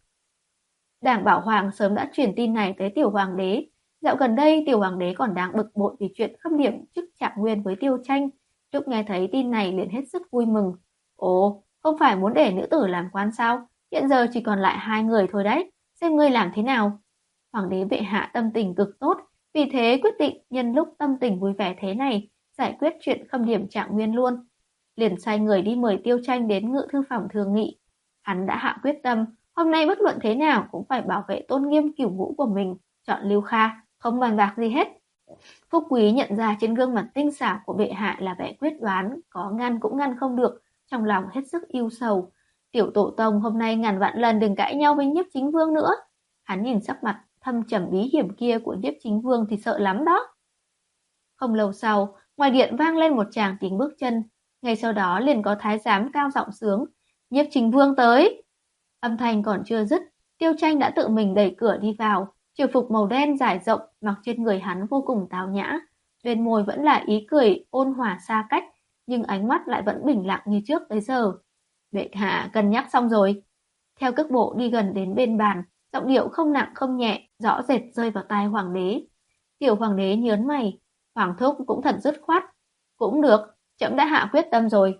Đảng Bảo Hoàng sớm đã truyền tin này tới Tiểu Hoàng đế. Dạo gần đây Tiểu Hoàng đế còn đang bực bội vì chuyện khâm điểm chức trạng nguyên với Tiêu Tranh. Lúc nghe thấy tin này liền hết sức vui mừng. Ồ, không phải muốn để nữ tử làm quan sao? Hiện giờ chỉ còn lại hai người thôi đấy, xem ngươi làm thế nào. Hoàng đế bệ hạ tâm tình cực tốt, vì thế quyết định nhân lúc tâm tình vui vẻ thế này, giải quyết chuyện khâm điểm trạng nguyên luôn. Liền sai người đi mời Tiêu Tranh đến ngự thư phòng thường nghị. Hắn đã hạ quyết tâm, hôm nay bất luận thế nào cũng phải bảo vệ tôn nghiêm cửu ngũ của mình, chọn Lưu Kha, không bàn bạc gì hết. Phúc Quý nhận ra trên gương mặt tinh xảo của bệ hạ là vẻ quyết đoán, có ngăn cũng ngăn không được, trong lòng hết sức yêu sầu. Tiểu tổ tông hôm nay ngàn vạn lần đừng cãi nhau với Nhiếp Chính Vương nữa. Hắn nhìn sắc mặt thâm trầm bí hiểm kia của Nhiếp Chính Vương thì sợ lắm đó. Không lâu sau, ngoài điện vang lên một tràng tiếng bước chân, ngay sau đó liền có thái giám cao giọng sướng, Nhiếp Chính Vương tới. Âm thanh còn chưa dứt, Tiêu Tranh đã tự mình đẩy cửa đi vào, triều phục màu đen dài rộng mặc trên người hắn vô cùng tao nhã, bên môi vẫn là ý cười ôn hòa xa cách, nhưng ánh mắt lại vẫn bình lặng như trước tới giờ. Bệ hạ cân nhắc xong rồi. Theo cước bộ đi gần đến bên bàn, giọng điệu không nặng không nhẹ, rõ rệt rơi vào tai hoàng đế. Tiểu hoàng đế nhớn mày, hoàng thúc cũng thật dứt khoát. Cũng được, trẫm đã hạ quyết tâm rồi.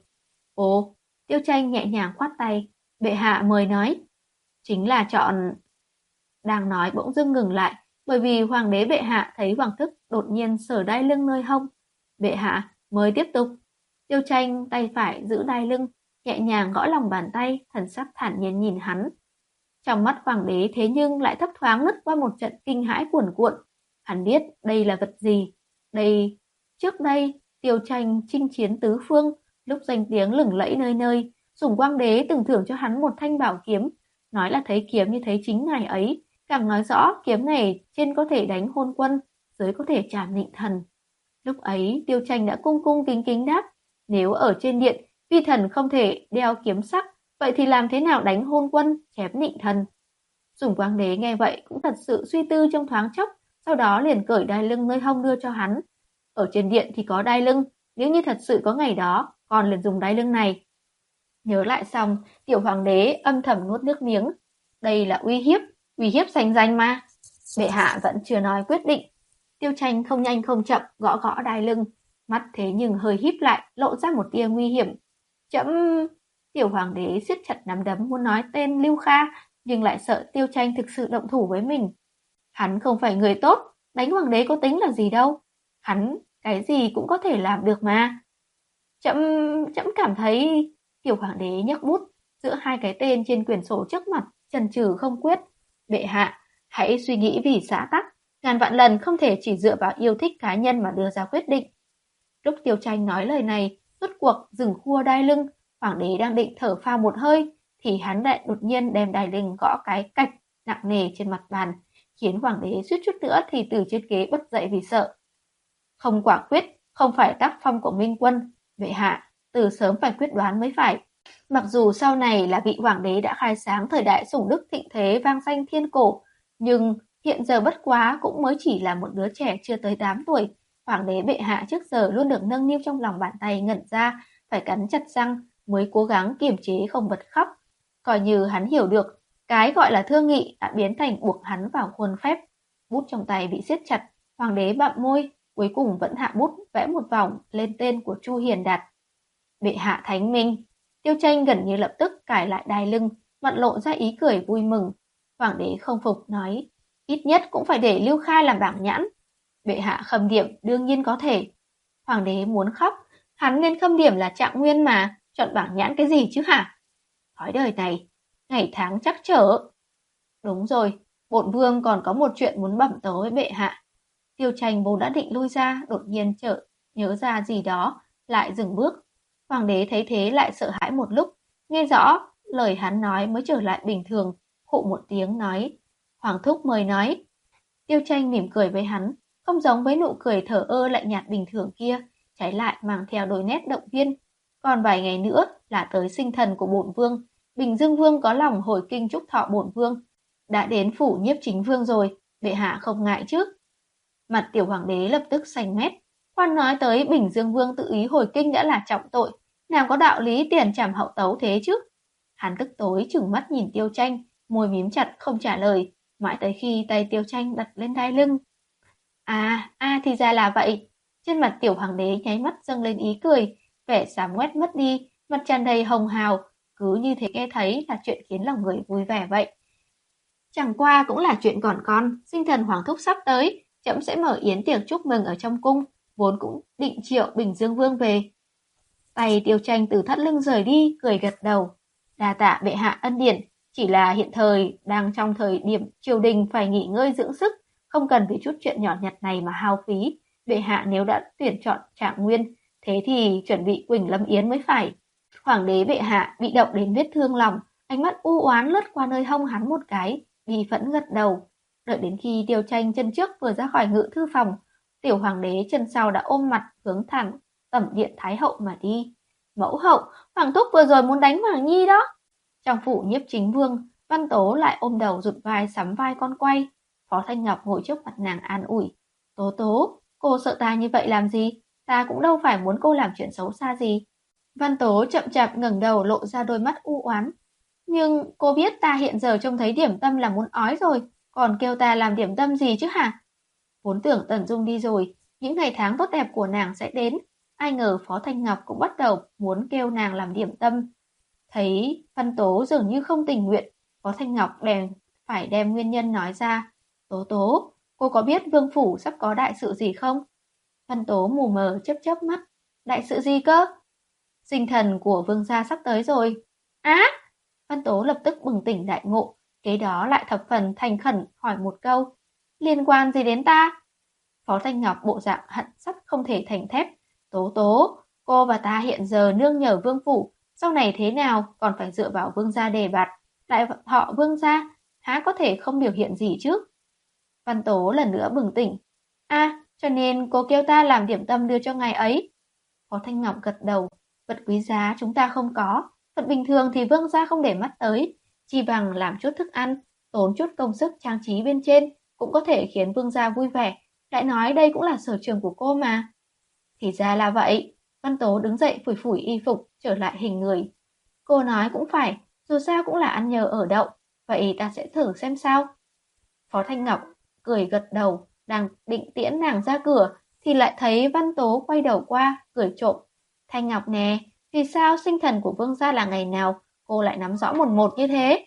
Ồ, Tiêu Tranh nhẹ nhàng khoát tay, bệ hạ mời nói. Chính là chọn... Đang nói bỗng dưng ngừng lại, bởi vì hoàng đế bệ hạ thấy hoàng thức đột nhiên sờ đai lưng nơi hông. Bệ hạ, mời tiếp tục. Tiêu Tranh tay phải giữ đai lưng, nhẹ nhàng gõ lòng bàn tay, thần sắc thản nhiên nhìn hắn. Trong mắt hoàng đế thế nhưng lại thấp thoáng lướt qua một trận kinh hãi cuồn cuộn. Hắn biết đây là vật gì. Đây, trước đây, Tiêu Tranh chinh chiến tứ phương, lúc danh tiếng lừng lẫy nơi nơi, Sủng Quang đế từng thưởng cho hắn một thanh bảo kiếm, nói là thấy kiếm như thấy chính ngài ấy, càng nói rõ kiếm này trên có thể đánh hôn quân, dưới có thể trảm nịnh thần. Lúc ấy, Tiêu Tranh đã cung cung kính kính đáp, nếu ở trên điện, vi thần không thể đeo kiếm sắc, vậy thì làm thế nào đánh hôn quân, chém nịnh thần? Sủng Quang đế nghe vậy cũng thật sự suy tư trong thoáng chốc, sau đó liền cởi đai lưng nơi hông đưa cho hắn. Ở trên điện thì có đai lưng, nếu như thật sự có ngày đó, con liền dùng đai lưng này. Nhớ lại xong, tiểu hoàng đế âm thầm nuốt nước miếng. Đây là uy hiếp, uy hiếp sành danh mà. Bệ hạ vẫn chưa nói quyết định. Tiêu Tranh không nhanh không chậm gõ gõ đai lưng. mắt thế nhưng hơi híp lại, lộ ra một tia nguy hiểm. Trẫm... Tiểu hoàng đế siết chặt nắm đấm muốn nói tên Lưu Kha, nhưng lại sợ Tiêu Tranh thực sự động thủ với mình. Hắn không phải người tốt, đánh hoàng đế có tính là gì đâu. Hắn cái gì cũng có thể làm được mà. Trẫm trẫm cảm thấy... Tiểu hoàng đế nhấc bút giữa hai cái tên trên quyển sổ trước mặt, chần chừ không quyết. Bệ hạ, hãy suy nghĩ vì xã tắc, ngàn vạn lần không thể chỉ dựa vào yêu thích cá nhân mà đưa ra quyết định. Lúc Tiêu Tranh nói lời này, rốt cuộc dừng khua đai lưng, hoàng đế đang định thở phào một hơi, thì hắn lại đột nhiên đem đai lưng gõ cái cạch nặng nề trên mặt bàn, khiến hoàng đế suýt chút nữa thì từ trên ghế bật dậy vì sợ. Không quả quyết, không phải tác phong của Minh Quân, bệ hạ, từ sớm phải quyết đoán mới phải. Mặc dù sau này là vị hoàng đế đã khai sáng thời đại sủng đức thịnh thế vang danh thiên cổ, nhưng hiện giờ bất quá cũng mới chỉ là một đứa trẻ chưa tới tám tuổi. Hoàng đế bệ hạ trước giờ luôn được nâng niu trong lòng bàn tay ngẩn ra, phải cắn chặt răng mới cố gắng kiềm chế không bật khóc. Coi như hắn hiểu được, cái gọi là thương nghị đã biến thành buộc hắn vào khuôn phép. Bút trong tay bị siết chặt, hoàng đế bặm môi, cuối cùng vẫn hạ bút vẽ một vòng lên tên của Chu Hiền Đạt. Bệ hạ thánh minh. Tiêu Tranh gần như lập tức cài lại đai lưng, mặt lộ ra ý cười vui mừng. Hoàng đế không phục nói, ít nhất cũng phải để Lưu Kha làm bảng nhãn. Bệ hạ khâm điểm đương nhiên có thể. Hoàng đế muốn khóc, hắn nên khâm điểm là Trạng Nguyên mà, chọn bảng nhãn cái gì chứ hả? Thói đời này, ngày tháng chắc trở. Đúng rồi, bổn vương còn có một chuyện muốn bẩm tấu với bệ hạ. Tiêu Tranh vốn đã định lui ra, đột nhiên chợt nhớ ra gì đó, lại dừng bước. Hoàng đế thấy thế lại sợ hãi một lúc, nghe rõ lời hắn nói mới trở lại bình thường, khụ một tiếng nói, Hoàng thúc mời nói. Tiêu Tranh mỉm cười với hắn, không giống với nụ cười thở ơ lạnh nhạt bình thường kia, trái lại mang theo đôi nét động viên. Còn vài ngày nữa là tới sinh thần của bổn vương, Bình Dương Vương có lòng hồi kinh chúc thọ bổn vương. Đã đến phủ Nhiếp Chính Vương rồi, bệ hạ không ngại chứ? Mặt tiểu hoàng đế lập tức xanh mét. Khoan nói tới Bình Dương Vương tự ý hồi kinh đã là trọng tội, nào có đạo lý tiền trảm hậu tấu thế chứ? Hắn tức tối trừng mắt nhìn Tiêu Tranh, môi mím chặt không trả lời, mãi tới khi tay Tiêu Tranh đặt lên đai lưng. À, à thì ra là vậy. Trên mặt tiểu hoàng đế nháy mắt dâng lên ý cười, vẻ xám ngoét mất đi, mặt tràn đầy hồng hào, cứ như thế nghe thấy là chuyện khiến lòng người vui vẻ vậy. Chẳng qua cũng là chuyện còn con, sinh thần hoàng thúc sắp tới, trẫm sẽ mở yến tiệc chúc mừng ở trong cung, vốn cũng định triệu Bình Dương Vương về. Tay Tiêu Tranh từ thắt lưng rời đi, cười gật đầu. Đa tạ bệ hạ ân điển, chỉ là hiện thời đang trong thời điểm triều đình phải nghỉ ngơi dưỡng sức, không cần vì chút chuyện nhỏ nhặt này mà hao phí. Bệ hạ nếu đã tuyển chọn Trạng Nguyên, thế thì chuẩn bị Quỳnh Lâm Yến mới phải. Hoàng đế bệ hạ bị động đến vết thương lòng, ánh mắt u oán lướt qua nơi hông hắn một cái, bi phẫn gật đầu. Đợi đến khi Tiêu Tranh chân trước vừa ra khỏi ngự thư phòng, tiểu hoàng đế chân sau đã ôm mặt hướng thẳng tẩm điện Thái hậu mà đi. Mẫu hậu, hoàng thúc vừa rồi muốn đánh Hoàng Nhi đó. Trong phủ Nhiếp Chính Vương, Văn Tố lại ôm đầu rụt vai sắm vai con quay. Phó Thanh Ngọc ngồi trước mặt nàng an ủi. Tố tố, cô sợ ta như vậy làm gì? Ta cũng đâu phải muốn cô làm chuyện xấu xa gì. Văn Tố chậm chạp ngẩng đầu lộ ra đôi mắt u oán. Nhưng cô biết ta hiện giờ trông thấy điểm tâm là muốn ói rồi, còn kêu ta làm điểm tâm gì chứ hả? Vốn tưởng Tần Dung đi rồi, những ngày tháng tốt đẹp của nàng sẽ đến. Ai ngờ Phó Thanh Ngọc cũng bắt đầu muốn kêu nàng làm điểm tâm. Thấy Văn Tố dường như không tình nguyện, Phó Thanh Ngọc đèn phải đem nguyên nhân nói ra. Tố tố, cô có biết Vương Phủ sắp có đại sự gì không? Văn Tố mù mờ chớp chớp mắt. Đại sự gì cơ? Sinh thần của Vương gia sắp tới rồi. Á! Văn Tố lập tức bừng tỉnh đại ngộ, kế đó lại thập phần thành khẩn hỏi một câu. Liên quan gì đến ta? Phó Thanh Ngọc bộ dạng hận sắt không thể thành thép. Tố tố, cô và ta hiện giờ nương nhờ Vương Phủ, sau này thế nào còn phải dựa vào Vương gia đề bạt. Đại họ Vương gia, há có thể không biểu hiện gì chứ? Văn Tố lần nữa bừng tỉnh. À, cho nên cô kêu ta làm điểm tâm đưa cho ngài ấy. Phó Thanh Ngọc gật đầu. Vật quý giá chúng ta không có, vật bình thường thì Vương gia không để mắt tới, chi bằng làm chút thức ăn, tốn chút công sức trang trí bên trên, cũng có thể khiến Vương gia vui vẻ. Lại nói đây cũng là sở trường của cô mà. Thì ra là vậy. Văn Tố đứng dậy phủi phủi y phục, trở lại hình người. Cô nói cũng phải, dù sao cũng là ăn nhờ ở đậu, vậy ta sẽ thử xem sao. Phó Thanh Ngọc cười gật đầu, đang định tiễn nàng ra cửa, thì lại thấy Văn Tố quay đầu qua, cười trộm. Thanh Ngọc nè, vì sao sinh thần của vương gia là ngày nào, cô lại nắm rõ một một như thế?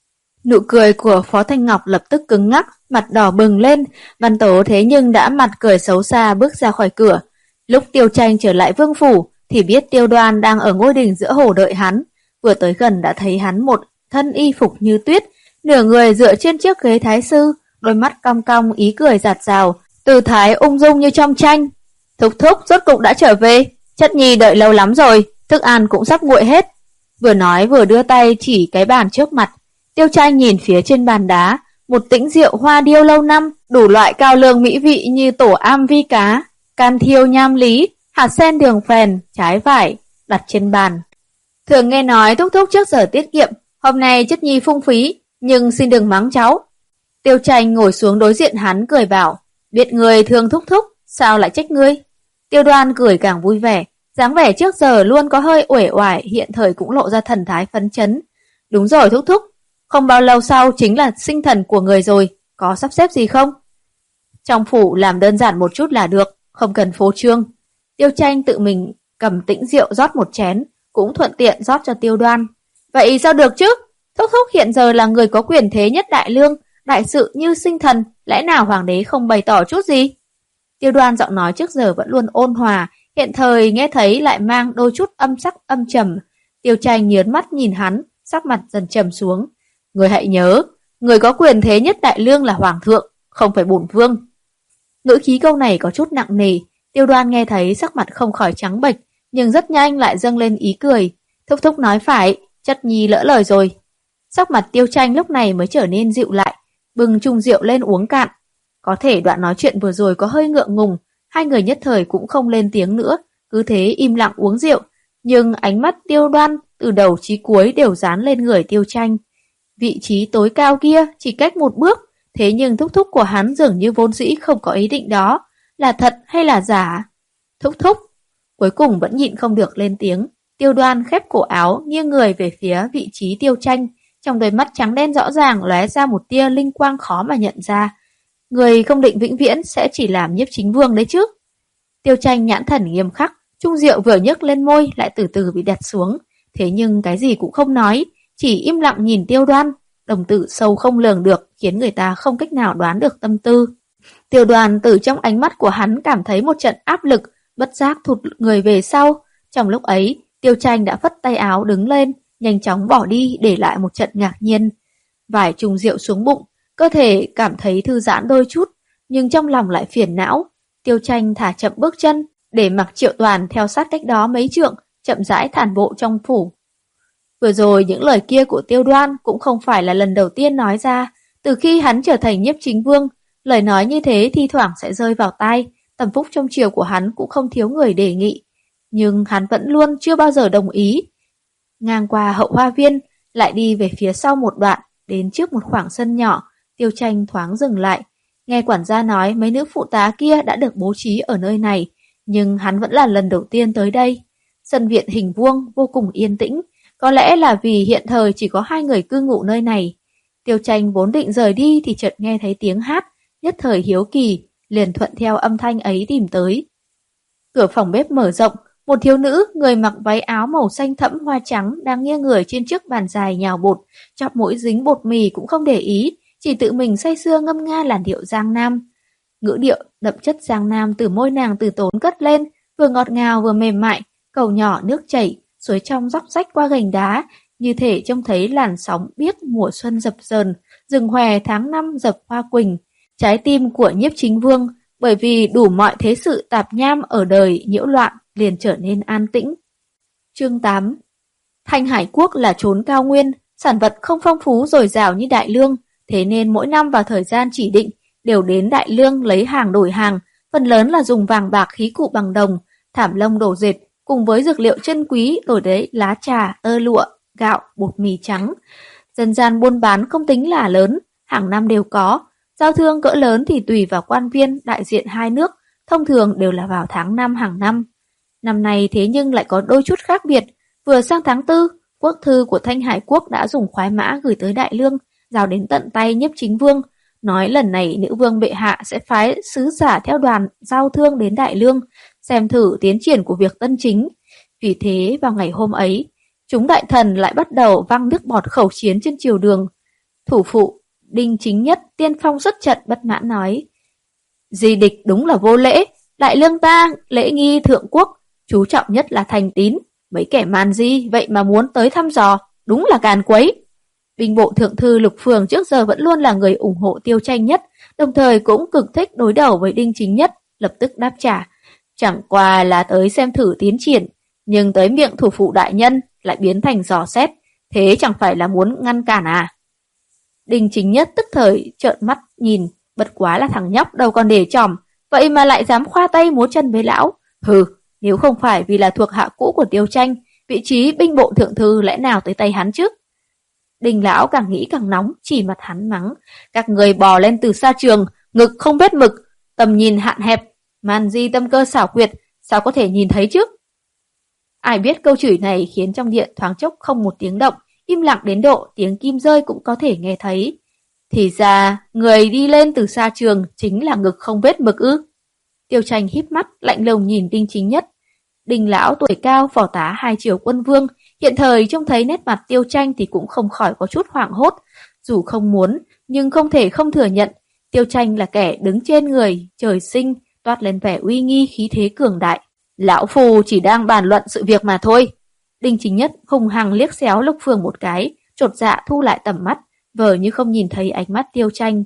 Nụ cười của Phó Thanh Ngọc lập tức cứng ngắc, mặt đỏ bừng lên. Văn Tố thế nhưng đã mặt cười xấu xa bước ra khỏi cửa. Lúc Tiêu Tranh trở lại vương phủ thì biết Tiêu Đoan đang ở ngôi đình giữa hồ đợi hắn. Vừa tới gần đã thấy hắn một thân y phục như tuyết, nửa người dựa trên chiếc ghế thái sư, đôi mắt cong cong ý cười giạt rào, tư thái ung dung như trong tranh. Thúc thúc rốt cục đã trở về, chất nhi đợi lâu lắm rồi, thức ăn cũng sắp nguội hết. Vừa nói vừa đưa tay chỉ cái bàn trước mặt. Tiêu Tranh nhìn phía trên bàn đá, một tĩnh rượu hoa điêu lâu năm, đủ loại cao lương mỹ vị như tổ am vi cá, can thiêu nham lý, hạt sen đường phèn, trái vải, đặt trên bàn. Thường nghe nói thúc thúc trước giờ tiết kiệm, hôm nay chất nhi phung phí, nhưng xin đừng mắng cháu. Tiêu Tranh ngồi xuống đối diện hắn cười bảo, biết người thương thúc thúc, sao lại trách ngươi? Tiêu Đoan cười càng vui vẻ, dáng vẻ trước giờ luôn có hơi uể oải, hiện thời cũng lộ ra thần thái phấn chấn. Đúng rồi thúc thúc, không bao lâu sau chính là sinh thần của người rồi, có sắp xếp gì không? Trong phủ làm đơn giản một chút là được, không cần phô trương. Tiêu Tranh tự mình cầm tĩnh rượu rót một chén, cũng thuận tiện rót cho Tiêu Đoan. Vậy sao được chứ? Thúc thúc hiện giờ là người có quyền thế nhất đại lương, đại sự như sinh thần, lẽ nào hoàng đế không bày tỏ chút gì? Tiêu Đoan giọng nói trước giờ vẫn luôn ôn hòa, hiện thời nghe thấy lại mang đôi chút âm sắc âm trầm. Tiêu Tranh nhớn mắt nhìn hắn, sắc mặt dần trầm xuống. Người hãy nhớ, người có quyền thế nhất đại lương là hoàng thượng, không phải bổn vương. Ngữ khí câu này có chút nặng nề, Tiêu Đoan nghe thấy sắc mặt không khỏi trắng bệch, nhưng rất nhanh lại dâng lên ý cười. Thúc thúc nói phải, chất nhi lỡ lời rồi. Sắc mặt Tiêu Tranh lúc này mới trở nên dịu lại, bưng chung rượu lên uống cạn. Có thể đoạn nói chuyện vừa rồi có hơi ngượng ngùng, hai người nhất thời cũng không lên tiếng nữa, cứ thế im lặng uống rượu. Nhưng ánh mắt Tiêu Đoan từ đầu chí cuối đều dán lên người Tiêu Tranh. Vị trí tối cao kia chỉ cách một bước, thế nhưng thúc thúc của hắn dường như vốn dĩ không có ý định đó, là thật hay là giả? Thúc thúc, cuối cùng vẫn nhịn không được lên tiếng. Tiêu Đoan khép cổ áo, nghiêng người về phía vị trí Tiêu Tranh, trong đôi mắt trắng đen rõ ràng lóe ra một tia linh quang khó mà nhận ra. Người không định vĩnh viễn sẽ chỉ làm nhiếp chính vương đấy chứ? Tiêu Tranh nhãn thần nghiêm khắc, chung rượu vừa nhấc lên môi lại từ từ bị đặt xuống, thế nhưng cái gì cũng không nói, chỉ im lặng nhìn Tiêu Đoan, đồng tử sâu không lường được, khiến người ta không cách nào đoán được tâm tư. Tiêu Đoan từ trong ánh mắt của hắn cảm thấy một trận áp lực, bất giác thụt người về sau. Trong lúc ấy, Tiêu Tranh đã phất tay áo đứng lên, nhanh chóng bỏ đi để lại một trận ngạc nhiên. Vài chung rượu xuống bụng, cơ thể cảm thấy thư giãn đôi chút, nhưng trong lòng lại phiền não. Tiêu Tranh thả chậm bước chân, để mặc Triệu Toàn theo sát cách đó mấy trượng, chậm rãi thản bộ trong phủ. Vừa rồi những lời kia của Tiêu Đoan cũng không phải là lần đầu tiên nói ra. Từ khi hắn trở thành nhiếp chính vương, lời nói như thế thi thoảng sẽ rơi vào tai. Tầm phúc trong triều của hắn cũng không thiếu người đề nghị, nhưng hắn vẫn luôn chưa bao giờ đồng ý. Ngang qua hậu hoa viên, lại đi về phía sau một đoạn, đến trước một khoảng sân nhỏ. Tiêu Tranh thoáng dừng lại. Nghe quản gia nói mấy nữ phụ tá kia đã được bố trí ở nơi này, nhưng hắn vẫn là lần đầu tiên tới đây. Sân viện hình vuông vô cùng yên tĩnh, có lẽ là vì hiện thời chỉ có hai người cư ngụ nơi này. Tiêu Tranh vốn định rời đi thì chợt nghe thấy tiếng hát, nhất thời hiếu kỳ, liền thuận theo âm thanh ấy tìm tới. Cửa phòng bếp mở rộng, một thiếu nữ người mặc váy áo màu xanh thẫm hoa trắng đang nghiêng người trên chiếc bàn dài nhào bột, chọc mũi dính bột mì cũng không để ý, chỉ tự mình say sưa ngâm nga làn điệu Giang Nam. Ngữ điệu đậm chất Giang Nam từ môi nàng từ tốn cất lên, vừa ngọt ngào vừa mềm mại, cầu nhỏ nước chảy, suối trong róc rách qua gành đá, như thể trông thấy làn sóng biếc mùa xuân dập dờn, rừng hòe tháng năm dập hoa quỳnh. Trái tim của nhiếp chính vương, bởi vì đủ mọi thế sự tạp nham ở đời nhiễu loạn, liền trở nên an tĩnh. Chương tám. Thanh Hải Quốc là chốn cao nguyên, sản vật không phong phú dồi dào như Đại Lương, thế nên mỗi năm vào thời gian chỉ định đều đến Đại Lương lấy hàng đổi hàng, phần lớn là dùng vàng bạc khí cụ bằng đồng, thảm lông đổ dệt, cùng với dược liệu chân quý đổi lấy lá trà, tơ lụa, gạo, bột mì trắng. Dân gian buôn bán không tính là lớn, hàng năm đều có. Giao thương cỡ lớn thì tùy vào quan viên đại diện hai nước, thông thường đều là vào tháng năm hàng năm. Năm nay thế nhưng lại có đôi chút khác biệt. Vừa sang tháng tư, quốc thư của Thanh Hải Quốc đã dùng khoái mã gửi tới Đại Lương, giao đến tận tay nhiếp chính vương. nói lần này nữ vương bệ hạ sẽ phái sứ giả theo đoàn giao thương đến Đại Lương, xem thử tiến triển của việc tân chính. Vì thế vào ngày hôm ấy, chúng đại thần lại bắt đầu văng nước bọt khẩu chiến trên triều đường. Thủ phụ Đinh Chính Nhất tiên phong xuất trận bất mãn nói: Di địch đúng là vô lễ, Đại Lương ta lễ nghi thượng quốc, chú trọng nhất là thành tín, mấy kẻ man di vậy mà muốn tới thăm dò, đúng là càn quấy. Binh bộ thượng thư Lục Phường trước giờ vẫn luôn là người ủng hộ Tiêu Tranh nhất, đồng thời cũng cực thích đối đầu với Đinh Chính Nhất, lập tức đáp trả: Chẳng qua là tới xem thử tiến triển, nhưng tới miệng thủ phụ đại nhân lại biến thành dò xét, thế chẳng phải là muốn ngăn cản à? Đinh Chính Nhất tức thời trợn mắt nhìn, bất quá là thằng nhóc đâu còn để tròm, vậy mà lại dám khoa tay múa chân với lão. Hừ, nếu không phải vì là thuộc hạ cũ của Tiêu Tranh, vị trí binh bộ thượng thư lẽ nào tới tay hắn chứ? Đinh lão càng nghĩ càng nóng, chỉ mặt hắn mắng: Các người bò lên từ xa trường, ngực không vết mực, tầm nhìn hạn hẹp, man di tâm cơ xảo quyệt, sao có thể nhìn thấy chứ? Ai biết câu chửi này khiến trong điện thoáng chốc không một tiếng động, im lặng đến độ tiếng kim rơi cũng có thể nghe thấy. Thì ra, người đi lên từ xa trường chính là ngực không vết mực ư? Tiêu Tranh híp mắt, lạnh lùng nhìn Đinh Chính Nhất. Đinh lão tuổi cao, phò tá hai triều quân vương, hiện thời trông thấy nét mặt Tiêu Tranh thì cũng không khỏi có chút hoảng hốt. Dù không muốn, nhưng không thể không thừa nhận, Tiêu Tranh là kẻ đứng trên người, trời sinh, toát lên vẻ uy nghi khí thế cường đại. Lão phù chỉ đang bàn luận sự việc mà thôi. Đinh Chính Nhất hùng hăng liếc xéo Lục Phường một cái, chột dạ thu lại tầm mắt, vờ như không nhìn thấy ánh mắt Tiêu Tranh.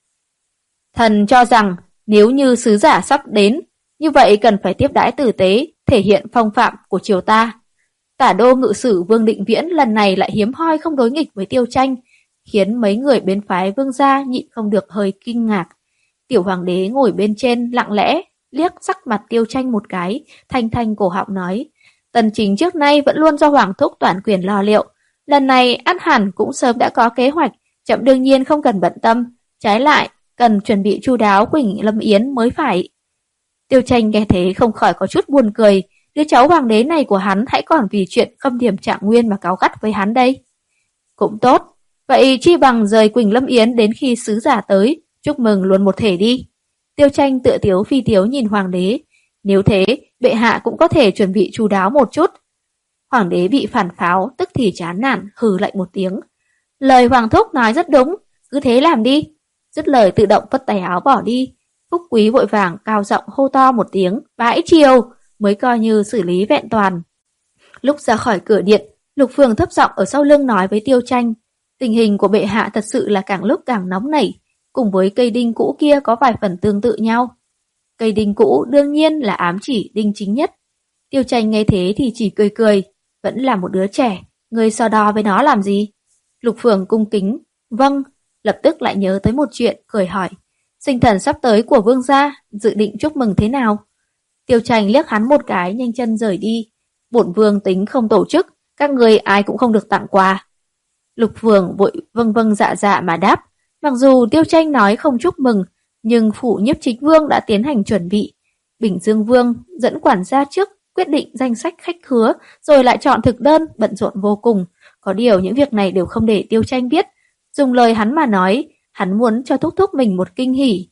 Thần cho rằng nếu như sứ giả sắp đến, như vậy cần phải tiếp đãi tử tế, thể hiện phong phạm của triều ta. Tả đô ngự sử Vương Định Viễn lần này lại hiếm hoi không đối nghịch với Tiêu Tranh, khiến mấy người bên phái Vương gia nhịn không được hơi kinh ngạc. Tiểu hoàng đế ngồi bên trên lặng lẽ liếc sắc mặt Tiêu Tranh một cái, thanh thanh cổ họng nói: Tần chính trước nay vẫn luôn do hoàng thúc toàn quyền lo liệu, lần này ắt hẳn cũng sớm đã có kế hoạch, chậm đương nhiên không cần bận tâm, trái lại cần chuẩn bị chu đáo Quỳnh Lâm Yến mới phải. Tiêu Tranh nghe thế không khỏi có chút buồn cười, đứa cháu hoàng đế này của hắn hãy còn vì chuyện khâm điểm Trạng Nguyên mà cáu gắt với hắn đây. Cũng tốt, vậy chi bằng rời Quỳnh Lâm Yến đến khi sứ giả tới, chúc mừng luôn một thể đi. Tiêu Tranh tựa tiếu phi tiếu nhìn hoàng đế, nếu thế, bệ hạ cũng có thể chuẩn bị chu đáo một chút. Hoàng đế bị phản pháo, tức thì chán nản, hừ lạnh một tiếng. Lời hoàng thúc nói rất đúng, cứ thế làm đi. Dứt lời tự động vất tay áo bỏ đi. Phúc Quý vội vàng cao giọng hô to một tiếng, bãi triều, mới coi như xử lý vẹn toàn. Lúc ra khỏi cửa điện, Lục Phường thấp giọng ở sau lưng nói với Tiêu Tranh, tình hình của bệ hạ thật sự là càng lúc càng nóng nảy, cùng với cây đinh cũ kia có vài phần tương tự nhau. Cây đinh cũ đương nhiên là ám chỉ Đinh Chính Nhất. Tiêu Tranh nghe thế thì chỉ cười cười, vẫn là một đứa trẻ, người so đo với nó làm gì? Lục Phường cung kính, vâng, lập tức lại nhớ tới một chuyện, cười hỏi, sinh thần sắp tới của vương gia, dự định chúc mừng thế nào? Tiêu Tranh liếc hắn một cái, nhanh chân rời đi. Bổn vương tính không tổ chức, các người ai cũng không được tặng quà. Lục Phường vội vâng vâng dạ dạ mà đáp. Mặc dù Tiêu Tranh nói không chúc mừng, nhưng phủ Nhiếp Chính Vương đã tiến hành chuẩn bị. Bình Dương Vương dẫn quản gia trước quyết định danh sách khách khứa, rồi lại chọn thực đơn, bận rộn vô cùng. Có điều những việc này đều không để Tiêu Tranh biết. Dùng lời hắn mà nói, hắn muốn cho Thúc Thúc mình một kinh hỉ.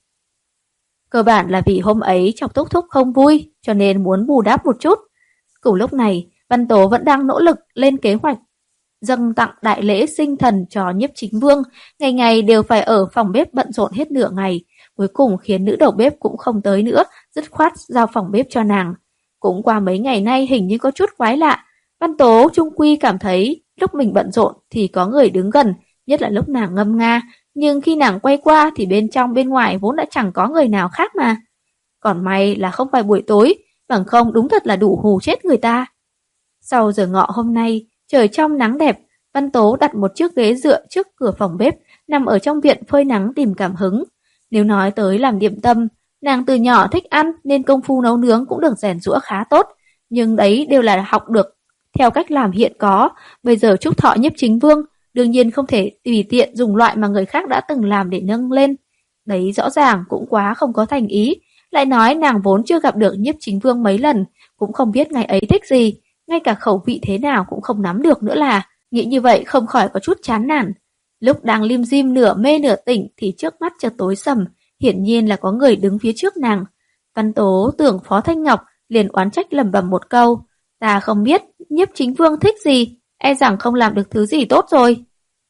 Cơ bản là vì hôm ấy chọc Thúc Thúc không vui, cho nên muốn bù đắp một chút. Cùng lúc này, Văn Tố vẫn đang nỗ lực lên kế hoạch dâng tặng đại lễ sinh thần cho Nhiếp Chính Vương, ngày ngày đều phải ở phòng bếp bận rộn hết nửa ngày, cuối cùng khiến nữ đầu bếp cũng không tới nữa, dứt khoát giao phòng bếp cho nàng. Cũng qua mấy ngày nay hình như có chút quái lạ, Văn Tố trung quy cảm thấy lúc mình bận rộn thì có người đứng gần, nhất là lúc nàng ngâm nga, nhưng khi nàng quay qua thì bên trong bên ngoài vốn đã chẳng có người nào khác mà. Còn may là không phải buổi tối, bằng không đúng thật là đủ hù chết người ta. Sau giờ ngọ hôm nay, trời trong nắng đẹp, Văn Tố đặt một chiếc ghế dựa trước cửa phòng bếp, nằm ở trong viện phơi nắng tìm cảm hứng. Nếu nói tới làm điểm tâm, nàng từ nhỏ thích ăn nên công phu nấu nướng cũng được rèn giũa khá tốt, nhưng đấy đều là học được theo cách làm hiện có. Bây giờ chúc thọ Nhiếp Chính Vương, đương nhiên không thể tùy tiện dùng loại mà người khác đã từng làm để nâng lên. Đấy rõ ràng cũng quá không có thành ý. Lại nói nàng vốn chưa gặp được Nhiếp Chính Vương mấy lần, cũng không biết ngày ấy thích gì, ngay cả khẩu vị thế nào cũng không nắm được nữa là. Nghĩ như vậy không khỏi có chút chán nản. Lúc đang lim dim nửa mê nửa tỉnh thì trước mắt chợt tối sầm, hiển nhiên là có người đứng phía trước nàng. Văn Tố tưởng Phó Thanh Ngọc, liền oán trách lẩm bẩm một câu, ta không biết Nhiếp Chính Vương thích gì, e rằng không làm được thứ gì tốt rồi.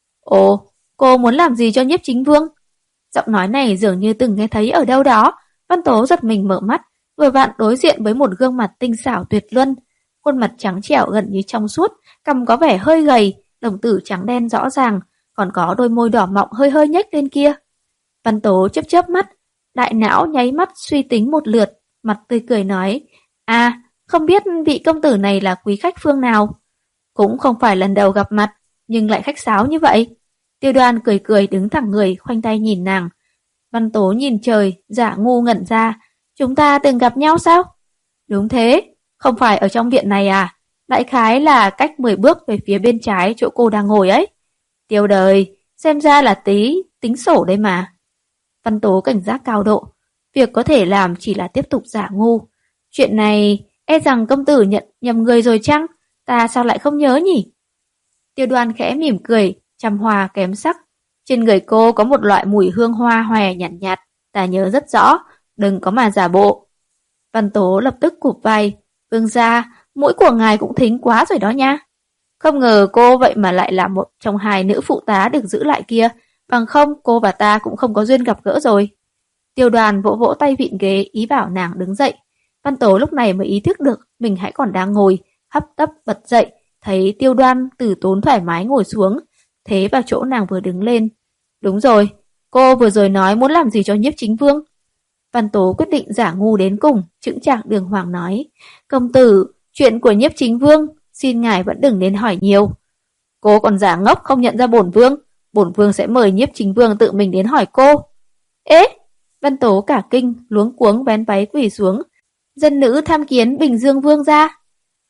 Ồ, cô muốn làm gì cho Nhiếp Chính Vương? Giọng nói này dường như từng nghe thấy ở đâu đó. Văn Tố giật mình mở mắt, vừa vặn đối diện với một gương mặt tinh xảo tuyệt luân, khuôn mặt trắng trẻo gần như trong suốt, cằm có vẻ hơi gầy, đồng tử trắng đen rõ ràng, còn có đôi môi đỏ mọng hơi hơi nhếch lên kia. Văn Tố chớp chớp mắt, đại não nháy mắt suy tính một lượt, mặt tươi cười nói, à, không biết vị công tử này là quý khách phương nào? Cũng không phải lần đầu gặp mặt, nhưng lại khách sáo như vậy. Tiêu Đoan cười cười đứng thẳng người, khoanh tay nhìn nàng. Văn Tố nhìn trời, giả ngu ngẩn ra, chúng ta từng gặp nhau sao? Đúng thế, không phải ở trong viện này à? Đại khái là cách mười bước về phía bên trái chỗ cô đang ngồi ấy. Tiêu đời, xem ra là tí, tính sổ đây mà. Văn Tố cảnh giác cao độ, việc có thể làm chỉ là tiếp tục giả ngu. Chuyện này, e rằng công tử nhận nhầm người rồi chăng? Ta sao lại không nhớ nhỉ? Tiêu Đoan khẽ mỉm cười, trăm hoa kém sắc. Trên người cô có một loại mùi hương hoa hòe nhạt nhạt, nhạt, ta nhớ rất rõ, đừng có mà giả bộ. Văn Tố lập tức cụp vai, vương gia, mũi của ngài cũng thính quá rồi đó nha. Không ngờ cô vậy mà lại là một trong hai nữ phụ tá được giữ lại kia, bằng không cô và ta cũng không có duyên gặp gỡ rồi. Tiêu Đoàn vỗ vỗ tay vịn ghế ý bảo nàng đứng dậy. Văn Tố lúc này mới ý thức được mình hãy còn đang ngồi, hấp tấp bật dậy, thấy Tiêu Đoan từ tốn thoải mái ngồi xuống, thế vào chỗ nàng vừa đứng lên. Đúng rồi, cô vừa rồi nói muốn làm gì cho Nhiếp Chính Vương? Văn Tố quyết định giả ngu đến cùng, chững chạc đường hoàng nói, công tử, chuyện của Nhiếp Chính Vương, xin ngài vẫn đừng nên hỏi nhiều. Cô còn giả ngốc không nhận ra bổn vương, bổn vương sẽ mời Nhiếp Chính Vương tự mình đến hỏi cô. Ế, Văn Tố cả kinh, luống cuống vén váy quỳ xuống, dân nữ tham kiến Bình Dương Vương gia.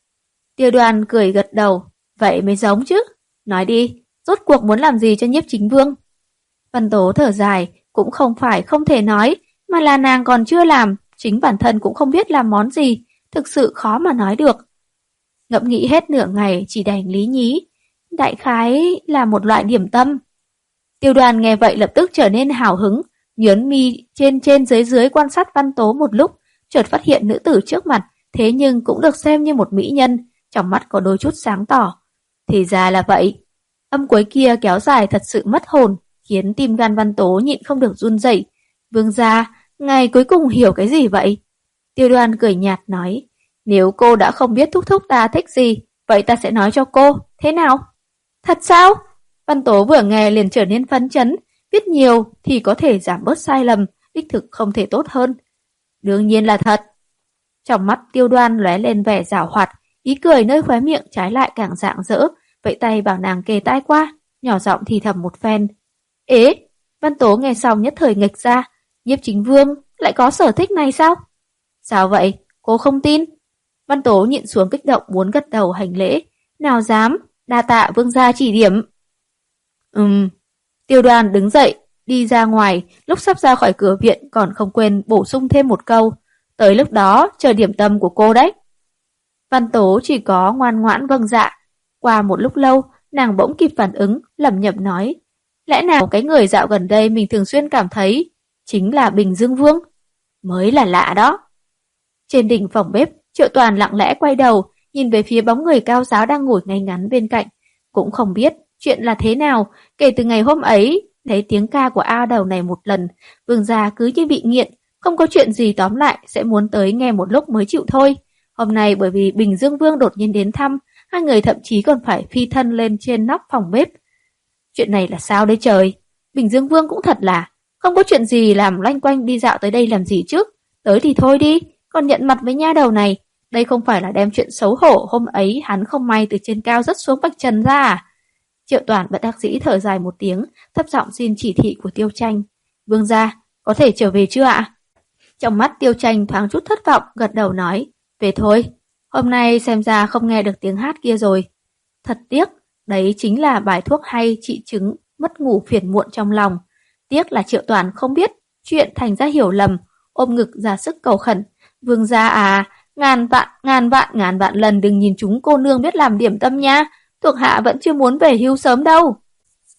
Tiêu Đoan cười gật đầu, vậy mới giống chứ, nói đi, rốt cuộc muốn làm gì cho Nhiếp Chính Vương? Văn Tố thở dài, cũng không phải không thể nói, mà là nàng còn chưa làm, chính bản thân cũng không biết làm món gì, thực sự khó mà nói được. Ngẫm nghĩ hết nửa ngày chỉ đành lý nhí, đại khái là một loại điểm tâm. Tiêu Đoan nghe vậy lập tức trở nên hào hứng, nhớn mi trên trên dưới dưới quan sát Văn Tố một lúc, chợt phát hiện nữ tử trước mặt, thế nhưng cũng được xem như một mỹ nhân, trong mắt có đôi chút sáng tỏ. Thì ra là vậy. Âm cuối kia kéo dài thật sự mất hồn, khiến tim gan Văn Tố nhịn không được run rẩy. Vương gia, ngài cuối cùng hiểu cái gì vậy? Tiêu Đoan cười nhạt nói, nếu cô đã không biết thúc thúc ta thích gì, vậy ta sẽ nói cho cô, thế nào? Thật sao? Văn Tố vừa nghe liền trở nên phấn chấn, biết nhiều thì có thể giảm bớt sai lầm, đích thực không thể tốt hơn. Đương nhiên là thật. Trong mắt Tiêu Đoan lóe lên vẻ giảo hoạt, ý cười nơi khóe miệng trái lại càng rạng rỡ, vẫy tay bảo nàng kề tai qua, nhỏ giọng thì thầm một phen. Ế, Văn Tố nghe xong nhất thời nghịch ra, Nhiếp Chính Vương lại có sở thích này sao? Sao vậy, cô không tin? Văn Tố nhịn xuống kích động muốn gật đầu hành lễ, nào dám, đa tạ vương gia chỉ điểm. Ừm, Tiêu Đoan đứng dậy, đi ra ngoài, lúc sắp ra khỏi cửa viện còn không quên bổ sung thêm một câu, tới lúc đó chờ điểm tâm của cô đấy. Văn Tố chỉ có ngoan ngoãn vâng dạ. Qua một lúc lâu, nàng bỗng kịp phản ứng, lẩm nhẩm nói, lẽ nào cái người dạo gần đây mình thường xuyên cảm thấy chính là Bình Dương Vương? Mới là lạ đó. Trên đỉnh phòng bếp, Triệu Toàn lặng lẽ quay đầu, nhìn về phía bóng người cao giáo đang ngồi ngay ngắn bên cạnh. Cũng không biết chuyện là thế nào, kể từ ngày hôm ấy, thấy tiếng ca của A Đầu này một lần, vương gia cứ như bị nghiện, không có chuyện gì tóm lại sẽ muốn tới nghe một lúc mới chịu thôi. Hôm nay bởi vì Bình Dương Vương đột nhiên đến thăm, hai người thậm chí còn phải phi thân lên trên nóc phòng bếp. Chuyện này là sao đấy trời? Bình Dương Vương cũng thật là, không có chuyện gì làm loanh quanh đi dạo tới đây làm gì chứ? Tới thì thôi đi, còn nhận mặt với nha đầu này. Đây không phải là đem chuyện xấu hổ hôm ấy hắn không may từ trên cao rớt xuống vạch trần ra à? Triệu Toàn bất đắc dĩ thở dài một tiếng, thấp giọng xin chỉ thị của Tiêu Tranh. Vương gia, có thể trở về chưa ạ? Trong mắt Tiêu Tranh thoáng chút thất vọng, gật đầu nói, về thôi, hôm nay xem ra không nghe được tiếng hát kia rồi. Thật tiếc, đấy chính là bài thuốc hay trị chứng mất ngủ phiền muộn trong lòng. Tiếc là Triệu Toàn không biết, chuyện thành ra hiểu lầm, ôm ngực ra sức cầu khẩn. Vương gia à, ngàn vạn, ngàn vạn, ngàn vạn lần đừng nhìn chúng cô nương biết làm điểm tâm nha, thuộc hạ vẫn chưa muốn về hưu sớm đâu.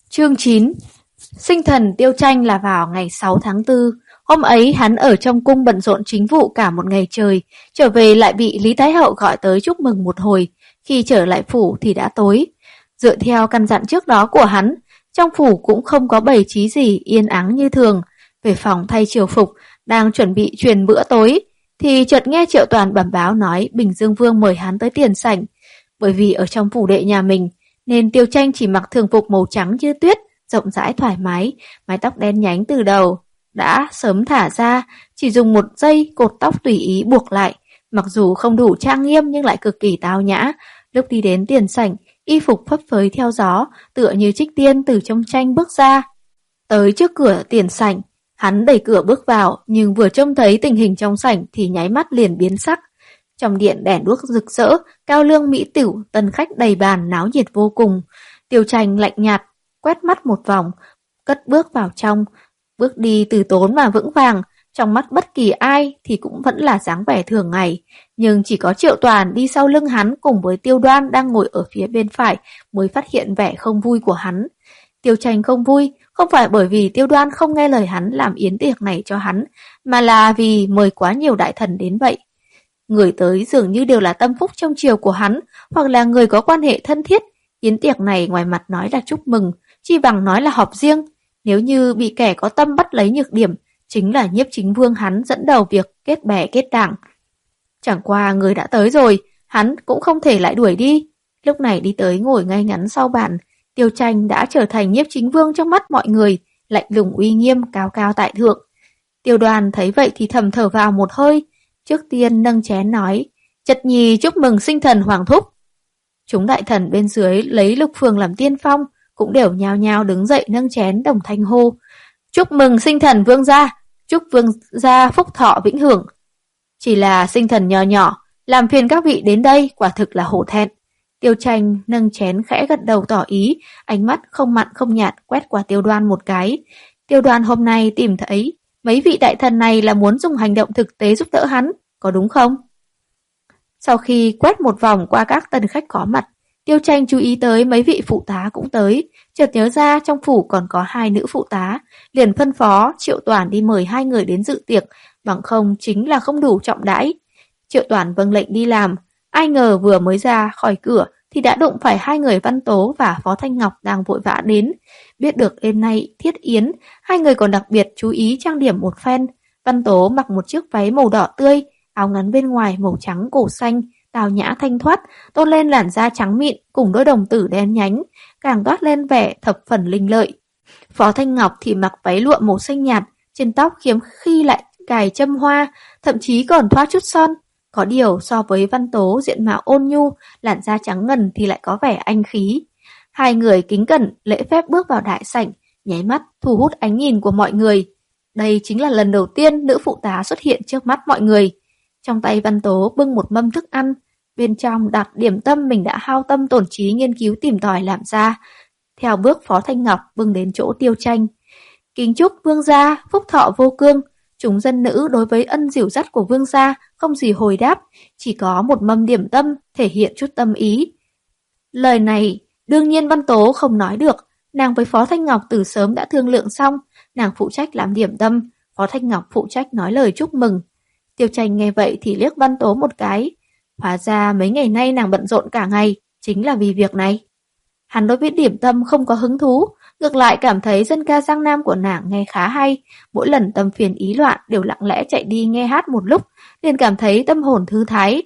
Chương chín. Sinh thần Tiêu Tranh là vào ngày sáu tháng tư. Hôm ấy hắn ở trong cung bận rộn chính vụ cả một ngày trời, trở về lại bị Lý Thái Hậu gọi tới chúc mừng một hồi. Khi trở lại phủ thì đã tối. Dựa theo căn dặn trước đó của hắn, trong phủ cũng không có bày trí gì, yên ắng như thường. Về phòng thay triều phục, đang chuẩn bị truyền bữa tối, thì chợt nghe Triệu Toàn bẩm báo nói Bình Dương Vương mời hắn tới tiền sảnh. Bởi vì ở trong phủ đệ nhà mình, nên Tiêu Tranh chỉ mặc thường phục màu trắng như tuyết, rộng rãi thoải mái, mái tóc đen nhánh từ đầu đã sớm thả ra, chỉ dùng một dây cột tóc tùy ý buộc lại. Mặc dù không đủ trang nghiêm nhưng lại cực kỳ tao nhã. Lúc đi đến tiền sảnh, y phục phấp phới theo gió, tựa như trích tiên từ trong tranh bước ra. Tới trước cửa tiền sảnh, hắn đẩy cửa bước vào, nhưng vừa trông thấy tình hình trong sảnh thì nháy mắt liền biến sắc. Trong điện đèn đuốc rực rỡ, cao lương mỹ tửu, tân khách đầy bàn náo nhiệt vô cùng. Tiêu Tranh lạnh nhạt, quét mắt một vòng, cất bước vào trong, bước đi từ tốn mà vững vàng, trong mắt bất kỳ ai thì cũng vẫn là dáng vẻ thường ngày, nhưng chỉ có Triệu Toàn đi sau lưng hắn cùng với Tiêu Đoan đang ngồi ở phía bên phải mới phát hiện vẻ không vui của hắn. Tiêu Tranh không vui, không phải bởi vì Tiêu Đoan không nghe lời hắn làm yến tiệc này cho hắn, mà là vì mời quá nhiều đại thần đến vậy. Người tới dường như đều là tâm phúc trong triều của hắn, hoặc là người có quan hệ thân thiết. Yến tiệc này ngoài mặt nói là chúc mừng, chi bằng nói là họp riêng. Nếu như bị kẻ có tâm bắt lấy nhược điểm, chính là Nhiếp Chính Vương hắn dẫn đầu việc kết bè kết đảng. Chẳng qua người đã tới rồi, hắn cũng không thể lại đuổi đi. Lúc này đi tới ngồi ngay ngắn sau bàn, Tiêu Tranh đã trở thành Nhiếp Chính Vương trong mắt mọi người, lạnh lùng uy nghiêm, cao cao tại thượng. Tiêu Đoàn thấy vậy thì thầm thở vào một hơi, trước tiên nâng chén nói, Chật nhì chúc mừng sinh thần Hoàng Thúc. Chúng đại thần bên dưới lấy Lục Phường làm tiên phong, cũng đều nhao nhao đứng dậy nâng chén đồng thanh hô, chúc mừng sinh thần Vương gia, chúc Vương gia phúc thọ vĩnh hưởng. Chỉ là sinh thần nhỏ nhỏ, làm phiền các vị đến đây quả thực là hổ thẹn. Tiêu Tranh nâng chén khẽ gật đầu tỏ ý, ánh mắt không mặn không nhạt quét qua Tiêu Đoan một cái. Tiêu Đoan hôm nay tìm thấy mấy vị đại thần này là muốn dùng hành động thực tế giúp đỡ hắn, có đúng không? Sau khi quét một vòng qua các tân khách có mặt, Tiêu Tranh chú ý tới mấy vị phụ tá cũng tới, chợt nhớ ra trong phủ còn có hai nữ phụ tá, liền phân phó Triệu Toàn đi mời hai người đến dự tiệc, bằng không chính là không đủ trọng đãi. Triệu Toàn vâng lệnh đi làm, ai ngờ vừa mới ra khỏi cửa thì đã đụng phải hai người Văn Tố và Phó Thanh Ngọc đang vội vã đến. Biết được đêm nay thiết yến, hai người còn đặc biệt chú ý trang điểm một phen. Văn Tố mặc một chiếc váy màu đỏ tươi, áo ngắn bên ngoài màu trắng cổ xanh, tào nhã thanh thoát, tôn lên làn da trắng mịn cùng đôi đồng tử đen nhánh, càng toát lên vẻ thập phần linh lợi. Phó Thanh Ngọc thì mặc váy lụa màu xanh nhạt, trên tóc hiếm khi lại cài châm hoa, thậm chí còn thoa chút son. Có điều so với Văn Tố diện mạo ôn nhu, làn da trắng ngần thì lại có vẻ anh khí. Hai người kính cẩn lễ phép bước vào đại sảnh, nháy mắt thu hút ánh nhìn của mọi người. Đây chính là lần đầu tiên nữ phụ tá xuất hiện trước mắt mọi người. Trong tay Văn Tố bưng một mâm thức ăn, bên trong đặt điểm tâm mình đã hao tâm tổn trí nghiên cứu tìm tòi làm ra. Theo bước Phó Thanh Ngọc bưng đến chỗ Tiêu Tranh. Kính chúc Vương gia phúc thọ vô cương. Chúng dân nữ đối với ân dìu dắt của Vương gia không gì hồi đáp, chỉ có một mâm điểm tâm thể hiện chút tâm ý. Lời này đương nhiên Văn Tố không nói được, nàng với Phó Thanh Ngọc từ sớm đã thương lượng xong, nàng phụ trách làm điểm tâm, Phó Thanh Ngọc phụ trách nói lời chúc mừng. Tiêu Tranh nghe vậy thì liếc Văn Tố một cái, hóa ra mấy ngày nay nàng bận rộn cả ngày, chính là vì việc này. Hắn đối với điểm tâm không có hứng thú, ngược lại cảm thấy dân ca Giang Nam của nàng nghe khá hay, mỗi lần tâm phiền ý loạn đều lặng lẽ chạy đi nghe hát một lúc, liền cảm thấy tâm hồn thư thái.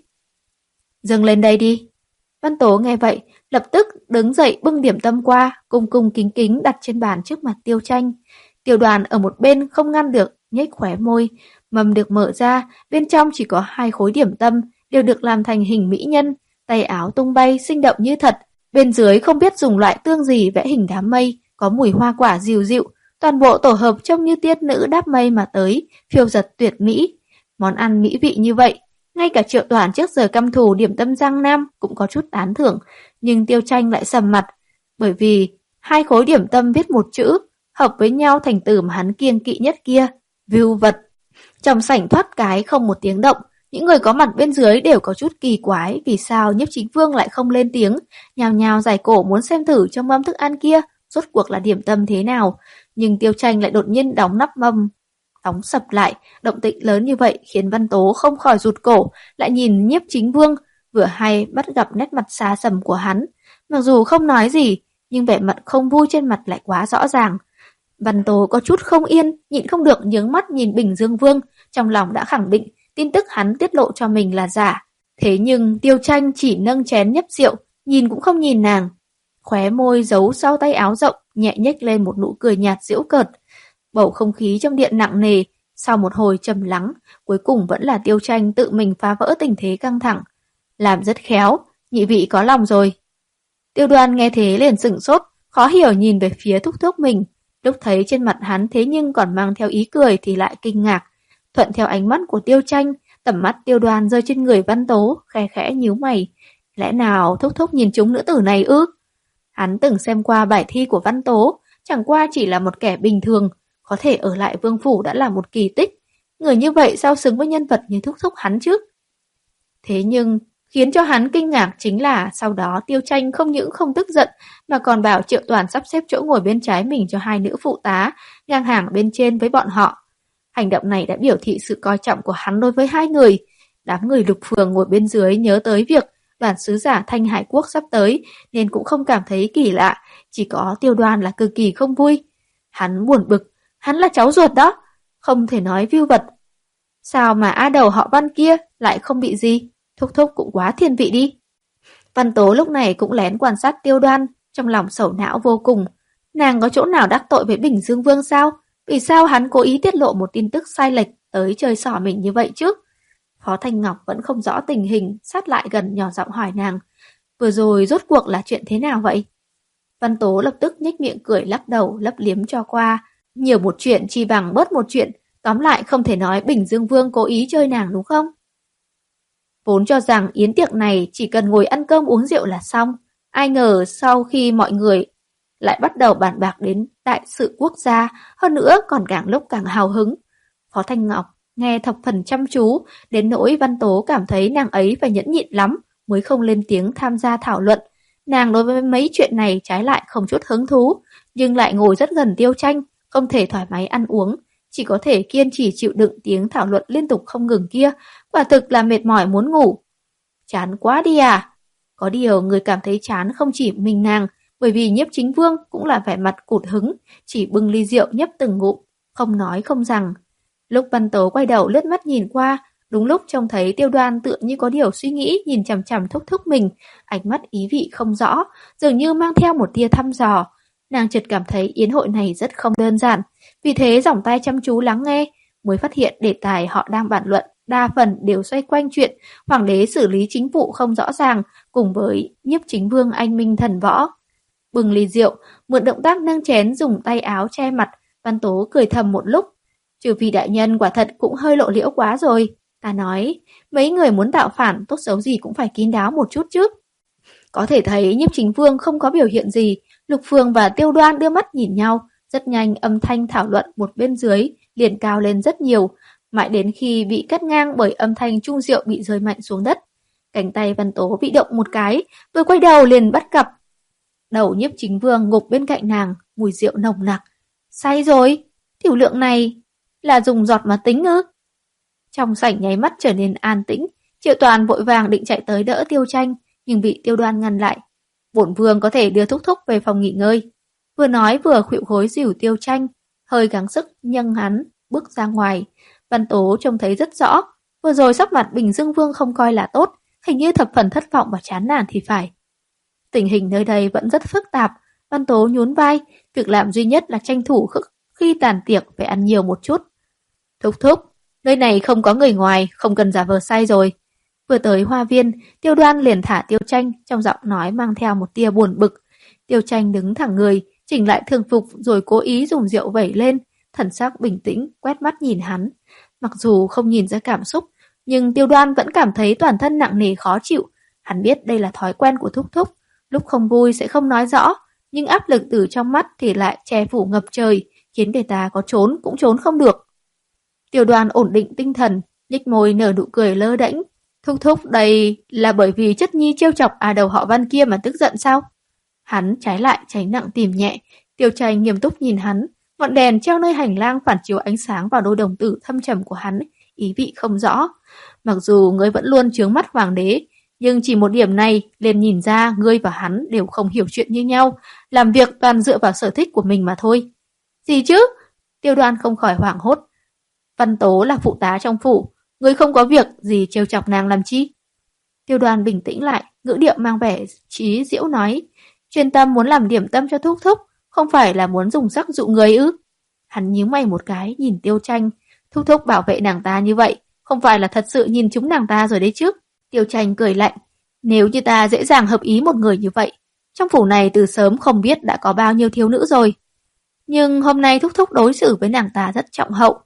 Dâng lên đây đi. Văn Tố nghe vậy, lập tức đứng dậy bưng điểm tâm qua, cung cung kính kính đặt trên bàn trước mặt Tiêu Tranh. Tiêu Đoàn ở một bên không ngăn được, nhếch khóe môi, mâm được mở ra, bên trong chỉ có hai khối điểm tâm, đều được làm thành hình mỹ nhân, tay áo tung bay sinh động như thật, bên dưới không biết dùng loại tương gì vẽ hình đám mây, có mùi hoa quả dịu dịu, toàn bộ tổ hợp trông như tiên nữ đáp mây mà tới, phiêu giật tuyệt mỹ. Món ăn mỹ vị như vậy, ngay cả Triệu Toàn trước giờ căm thù điểm tâm Giang Nam cũng có chút tán thưởng, nhưng Tiêu Tranh lại sầm mặt, bởi vì hai khối điểm tâm viết một chữ, hợp với nhau thành từ mà hắn kiêng kỵ nhất kia, vưu vật. Trong sảnh thoát cái không một tiếng động, những người có mặt bên dưới đều có chút kỳ quái, vì sao Nhiếp Chính Vương lại không lên tiếng, nhào nhào giải cổ muốn xem thử trong mâm thức ăn kia rốt cuộc là điểm tâm thế nào, nhưng Tiêu Tranh lại đột nhiên đóng nắp mâm, đóng sập lại. Động tĩnh lớn như vậy khiến Văn Tố không khỏi rụt cổ, lại nhìn Nhiếp Chính Vương, vừa hay bắt gặp nét mặt xa sầm của hắn. Mặc dù không nói gì, nhưng vẻ mặt không vui trên mặt lại quá rõ ràng. Văn Tố có chút không yên, nhịn không được nhướng mắt nhìn Bình Dương Vương, trong lòng đã khẳng định tin tức hắn tiết lộ cho mình là giả. Thế nhưng Tiêu Tranh chỉ nâng chén nhấp rượu, nhìn cũng không nhìn nàng. Khóe môi giấu sau tay áo rộng, nhẹ nhếch lên một nụ cười nhạt giễu cợt. Bầu không khí trong điện nặng nề, sau một hồi trầm lắng, cuối cùng vẫn là Tiêu Tranh tự mình phá vỡ tình thế căng thẳng. Làm rất khéo, nhị vị có lòng rồi. Tiêu Đoan nghe thế liền sửng sốt, khó hiểu nhìn về phía thúc thúc mình. Lúc thấy trên mặt hắn thế nhưng còn mang theo ý cười thì lại kinh ngạc. Thuận theo ánh mắt của Tiêu Tranh, tầm mắt Tiêu Đoan rơi trên người Văn Tố, khe khẽ nhíu mày. Lẽ nào thúc thúc nhìn trúng nữ tử này ư? Hắn từng xem qua bài thi của Văn Tố, chẳng qua chỉ là một kẻ bình thường, có thể ở lại vương phủ đã là một kỳ tích. Người như vậy sao xứng với nhân vật như thúc thúc hắn chứ? Thế nhưng, khiến cho hắn kinh ngạc chính là sau đó Tiêu Tranh không những không tức giận mà còn bảo Triệu Toàn sắp xếp chỗ ngồi bên trái mình cho hai nữ phụ tá, ngang hàng bên trên với bọn họ. Hành động này đã biểu thị sự coi trọng của hắn đối với hai người. Đám người Lục Phường ngồi bên dưới nhớ tới việc đoàn sứ giả Thanh Hải Quốc sắp tới nên cũng không cảm thấy kỳ lạ, chỉ có Tiêu Đoan là cực kỳ không vui. Hắn buồn bực, hắn là cháu ruột đó, không thể nói vưu vật. Sao mà A Đầu họ Văn kia lại không bị gì? Thúc thúc cũng quá thiên vị đi. Văn Tố lúc này cũng lén quan sát Tiêu Đoan, trong lòng sầu não vô cùng. Nàng có chỗ nào đắc tội với Bình Dương Vương sao? Vì sao hắn cố ý tiết lộ một tin tức sai lệch tới chơi xỏ mình như vậy chứ? Phó Thanh Ngọc vẫn không rõ tình hình, sát lại gần nhỏ giọng hỏi nàng. Vừa rồi rốt cuộc là chuyện thế nào vậy? Văn Tố lập tức nhếch miệng cười lắc đầu lấp liếm cho qua. Nhiều một chuyện chi bằng bớt một chuyện, tóm lại không thể nói Bình Dương Vương cố ý chơi nàng đúng không? Vốn cho rằng yến tiệc này chỉ cần ngồi ăn cơm uống rượu là xong. Ai ngờ sau khi mọi người lại bắt đầu bàn bạc đến đại sự quốc gia, hơn nữa còn càng lúc càng hào hứng. Phó Thanh Ngọc nghe thập phần chăm chú, đến nỗi Văn Tố cảm thấy nàng ấy phải nhẫn nhịn lắm mới không lên tiếng tham gia thảo luận. Nàng đối với mấy chuyện này trái lại không chút hứng thú, nhưng lại ngồi rất gần Tiêu Tranh, không thể thoải mái ăn uống, chỉ có thể kiên trì chịu đựng tiếng thảo luận liên tục không ngừng kia, quả thực là mệt mỏi muốn ngủ. Chán quá đi à? Có điều người cảm thấy chán không chỉ mình nàng, bởi vì Nhiếp Chính Vương cũng là vẻ mặt cụt hứng, chỉ bưng ly rượu nhấp từng ngụm, không nói không rằng. Lúc Văn Tố quay đầu lướt mắt nhìn qua, đúng lúc trông thấy Tiêu Đoan tựa như có điều suy nghĩ nhìn chằm chằm thúc thúc mình, ánh mắt ý vị không rõ, dường như mang theo một tia thăm dò. Nàng chợt cảm thấy yến hội này rất không đơn giản, vì thế giỏng tai chăm chú lắng nghe, mới phát hiện đề tài họ đang bàn luận đa phần đều xoay quanh chuyện hoàng đế xử lý chính vụ không rõ ràng cùng với Nhiếp Chính Vương anh minh thần võ. Bừng ly rượu, mượn động tác nâng chén dùng tay áo che mặt, Văn Tố cười thầm một lúc. Trừ vì đại nhân quả thật cũng hơi lộ liễu quá rồi. Ta nói, mấy người muốn tạo phản tốt xấu gì cũng phải kín đáo một chút chứ. Có thể thấy Nhiếp Chính Vương không có biểu hiện gì, Lục Phường và Tiêu Đoan đưa mắt nhìn nhau, rất nhanh âm thanh thảo luận một bên dưới liền cao lên rất nhiều, mãi đến khi bị cắt ngang bởi âm thanh chung rượu bị rơi mạnh xuống đất. Cánh tay Văn Tố bị động một cái, vừa quay đầu liền bắt gặp đầu Nhiếp Chính Vương ngục bên cạnh nàng, mùi rượu nồng nặc. Say rồi, tiểu lượng này là dùng giọt mà tính ư? Trong sảnh nháy mắt trở nên an tĩnh, Triệu Toàn vội vàng định chạy tới đỡ Tiêu Tranh, nhưng bị Tiêu Đoan ngăn lại. Bổn vương có thể đưa thúc thúc về phòng nghỉ ngơi. Vừa nói vừa khuỵu gối dìu Tiêu Tranh, hơi gắng sức nhâng hắn bước ra ngoài. Văn Tố trông thấy rất rõ, vừa rồi sắc mặt Bình Dương Vương không coi là tốt, hình như thập phần thất vọng và chán nản thì phải. Tình hình nơi đây vẫn rất phức tạp, Văn Tố nhún vai, việc làm duy nhất là tranh thủ khi tàn tiệc phải ăn nhiều một chút. Thúc thúc, nơi này không có người ngoài, không cần giả vờ say rồi. Vừa tới hoa viên, Tiêu Đoan liền thả Tiêu Tranh, trong giọng nói mang theo một tia buồn bực. Tiêu Tranh đứng thẳng người, chỉnh lại thường phục rồi cố ý dùng rượu vẩy lên, thần sắc bình tĩnh, quét mắt nhìn hắn. Mặc dù không nhìn ra cảm xúc, nhưng Tiêu Đoan vẫn cảm thấy toàn thân nặng nề khó chịu. Hắn biết đây là thói quen của thúc thúc, lúc không vui sẽ không nói rõ, nhưng áp lực từ trong mắt thì lại che phủ ngập trời, khiến người ta có trốn cũng trốn không được. Tiêu Đoan ổn định tinh thần, nhếch môi nở nụ cười lơ đễnh. Thúc thúc đây là bởi vì chất nhi trêu chọc à đầu họ Văn kia mà tức giận sao? Hắn trái lại tránh nặng tìm nhẹ, Tiêu Tranh nghiêm túc nhìn hắn, ngọn đèn treo nơi hành lang phản chiếu ánh sáng vào đôi đồng tử thâm trầm của hắn, ý vị không rõ. Mặc dù ngươi vẫn luôn chướng mắt hoàng đế, nhưng chỉ một điểm này liền nhìn ra ngươi và hắn đều không hiểu chuyện như nhau, làm việc toàn dựa vào sở thích của mình mà thôi. Gì chứ? Tiêu Đoan không khỏi hoảng hốt. Văn Tố là phụ tá trong phủ, ngươi không có việc gì trêu chọc nàng làm chi? Tiêu Đoan bình tĩnh lại, ngữ điệu mang vẻ trí diễu nói, chuyên tâm muốn làm điểm tâm cho Thúc Thúc, không phải là muốn dùng sắc dụ người ư? Hắn nhíu mày một cái, nhìn Tiêu Tranh, Thúc Thúc bảo vệ nàng ta như vậy, không phải là thật sự nhìn chúng nàng ta rồi đấy chứ? Tiêu Tranh cười lạnh, nếu như ta dễ dàng hợp ý một người như vậy, trong phủ này từ sớm không biết đã có bao nhiêu thiếu nữ rồi. Nhưng hôm nay Thúc Thúc đối xử với nàng ta rất trọng hậu.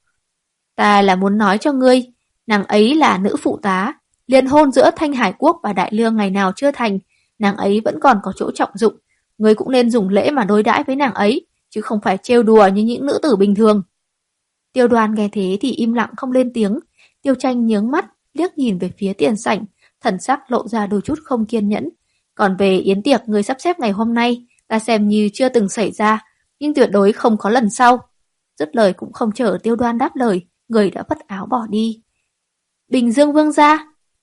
Ta là muốn nói cho ngươi, nàng ấy là nữ phụ tá, liên hôn giữa Thanh Hải Quốc và Đại Lương ngày nào chưa thành, nàng ấy vẫn còn có chỗ trọng dụng, ngươi cũng nên dùng lễ mà đối đãi với nàng ấy, chứ không phải trêu đùa như những nữ tử bình thường. Tiêu Đoan nghe thế thì im lặng không lên tiếng. Tiêu Tranh nhướng mắt, liếc nhìn về phía tiền sảnh, thần sắc lộ ra đôi chút không kiên nhẫn. Còn về yến tiệc người sắp xếp ngày hôm nay, ta xem như chưa từng xảy ra, nhưng tuyệt đối không có lần sau. Dứt lời cũng không chờ Tiêu Đoan đáp lời, người đã vất áo bỏ đi. Bình Dương Vương gia.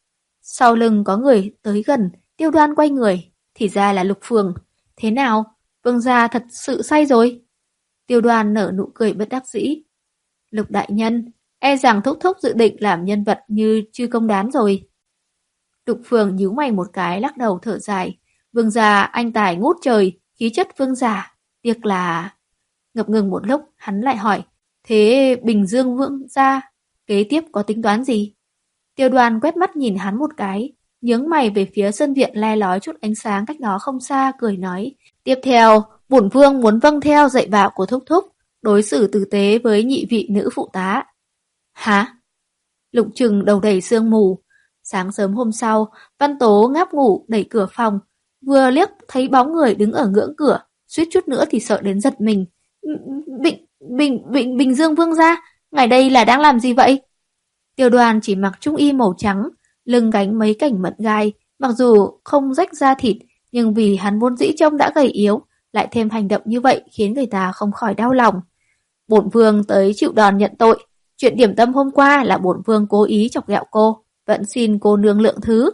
Sau lưng có người tới gần, Tiêu Đoan quay người, thì ra là Lục Phường. Thế nào, Vương gia thật sự say rồi? Tiêu Đoan nở nụ cười bất đắc dĩ. Lục đại nhân, e rằng Thúc Thúc dự định làm nhân vật như Chư Công Đán rồi. Lục Phường nhíu mày một cái, lắc đầu thở dài. Vương gia anh tài ngút trời, khí chất vương giả, tiếc là... Ngập ngừng một lúc, hắn lại hỏi, thế Bình Dương Vương gia kế tiếp có tính toán gì? Tiêu Đoan quét mắt nhìn hắn một cái, nhướng mày về phía sân viện le lói chút ánh sáng cách đó không xa, cười nói, tiếp theo, bổn vương muốn vâng theo dạy bảo của Thúc Thúc, đối xử tử tế với nhị vị nữ phụ tá. Hả? Lục Trừng đầu đầy sương mù. Sáng sớm hôm sau, Văn Tố ngáp ngủ đẩy cửa phòng, vừa liếc thấy bóng người đứng ở ngưỡng cửa, suýt chút nữa thì sợ đến giật mình. Bình, Bình, Bình, Bình Dương Vương gia, ngài đây là đang làm gì vậy? Tiêu Đoan chỉ mặc trung y màu trắng, lưng gánh mấy cảnh mận gai, mặc dù không rách da thịt, nhưng vì hắn vốn dĩ trông đã gầy yếu, lại thêm hành động như vậy khiến người ta không khỏi đau lòng. Bổn vương tới chịu đòn nhận tội, chuyện điểm tâm hôm qua là bổn vương cố ý chọc ghẹo cô, vẫn xin cô nương lượng thứ.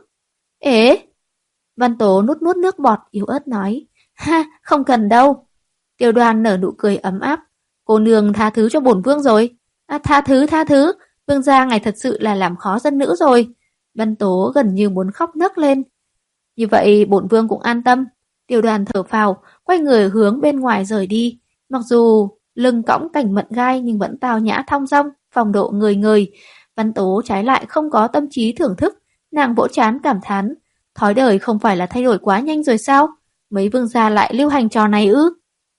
Ế? Văn Tố nuốt nuốt nước bọt yếu ớt nói, ha, không cần đâu. Tiêu Đoan nở nụ cười ấm áp, cô nương tha thứ cho bổn vương rồi. À, tha thứ, tha thứ, vương gia ngài thật sự là làm khó dân nữ rồi. Văn Tố gần như muốn khóc nấc lên. Như vậy bổn vương cũng an tâm. Tiêu Đoan thở phào, quay người hướng bên ngoài rời đi. Mặc dù lưng cõng cảnh mận gai nhưng vẫn tao nhã thong dong, phong độ người người. Văn Tố trái lại không có tâm trí thưởng thức, nàng vỗ trán cảm thán. Thói đời không phải là thay đổi quá nhanh rồi sao? Mấy vương gia lại lưu hành trò này ư?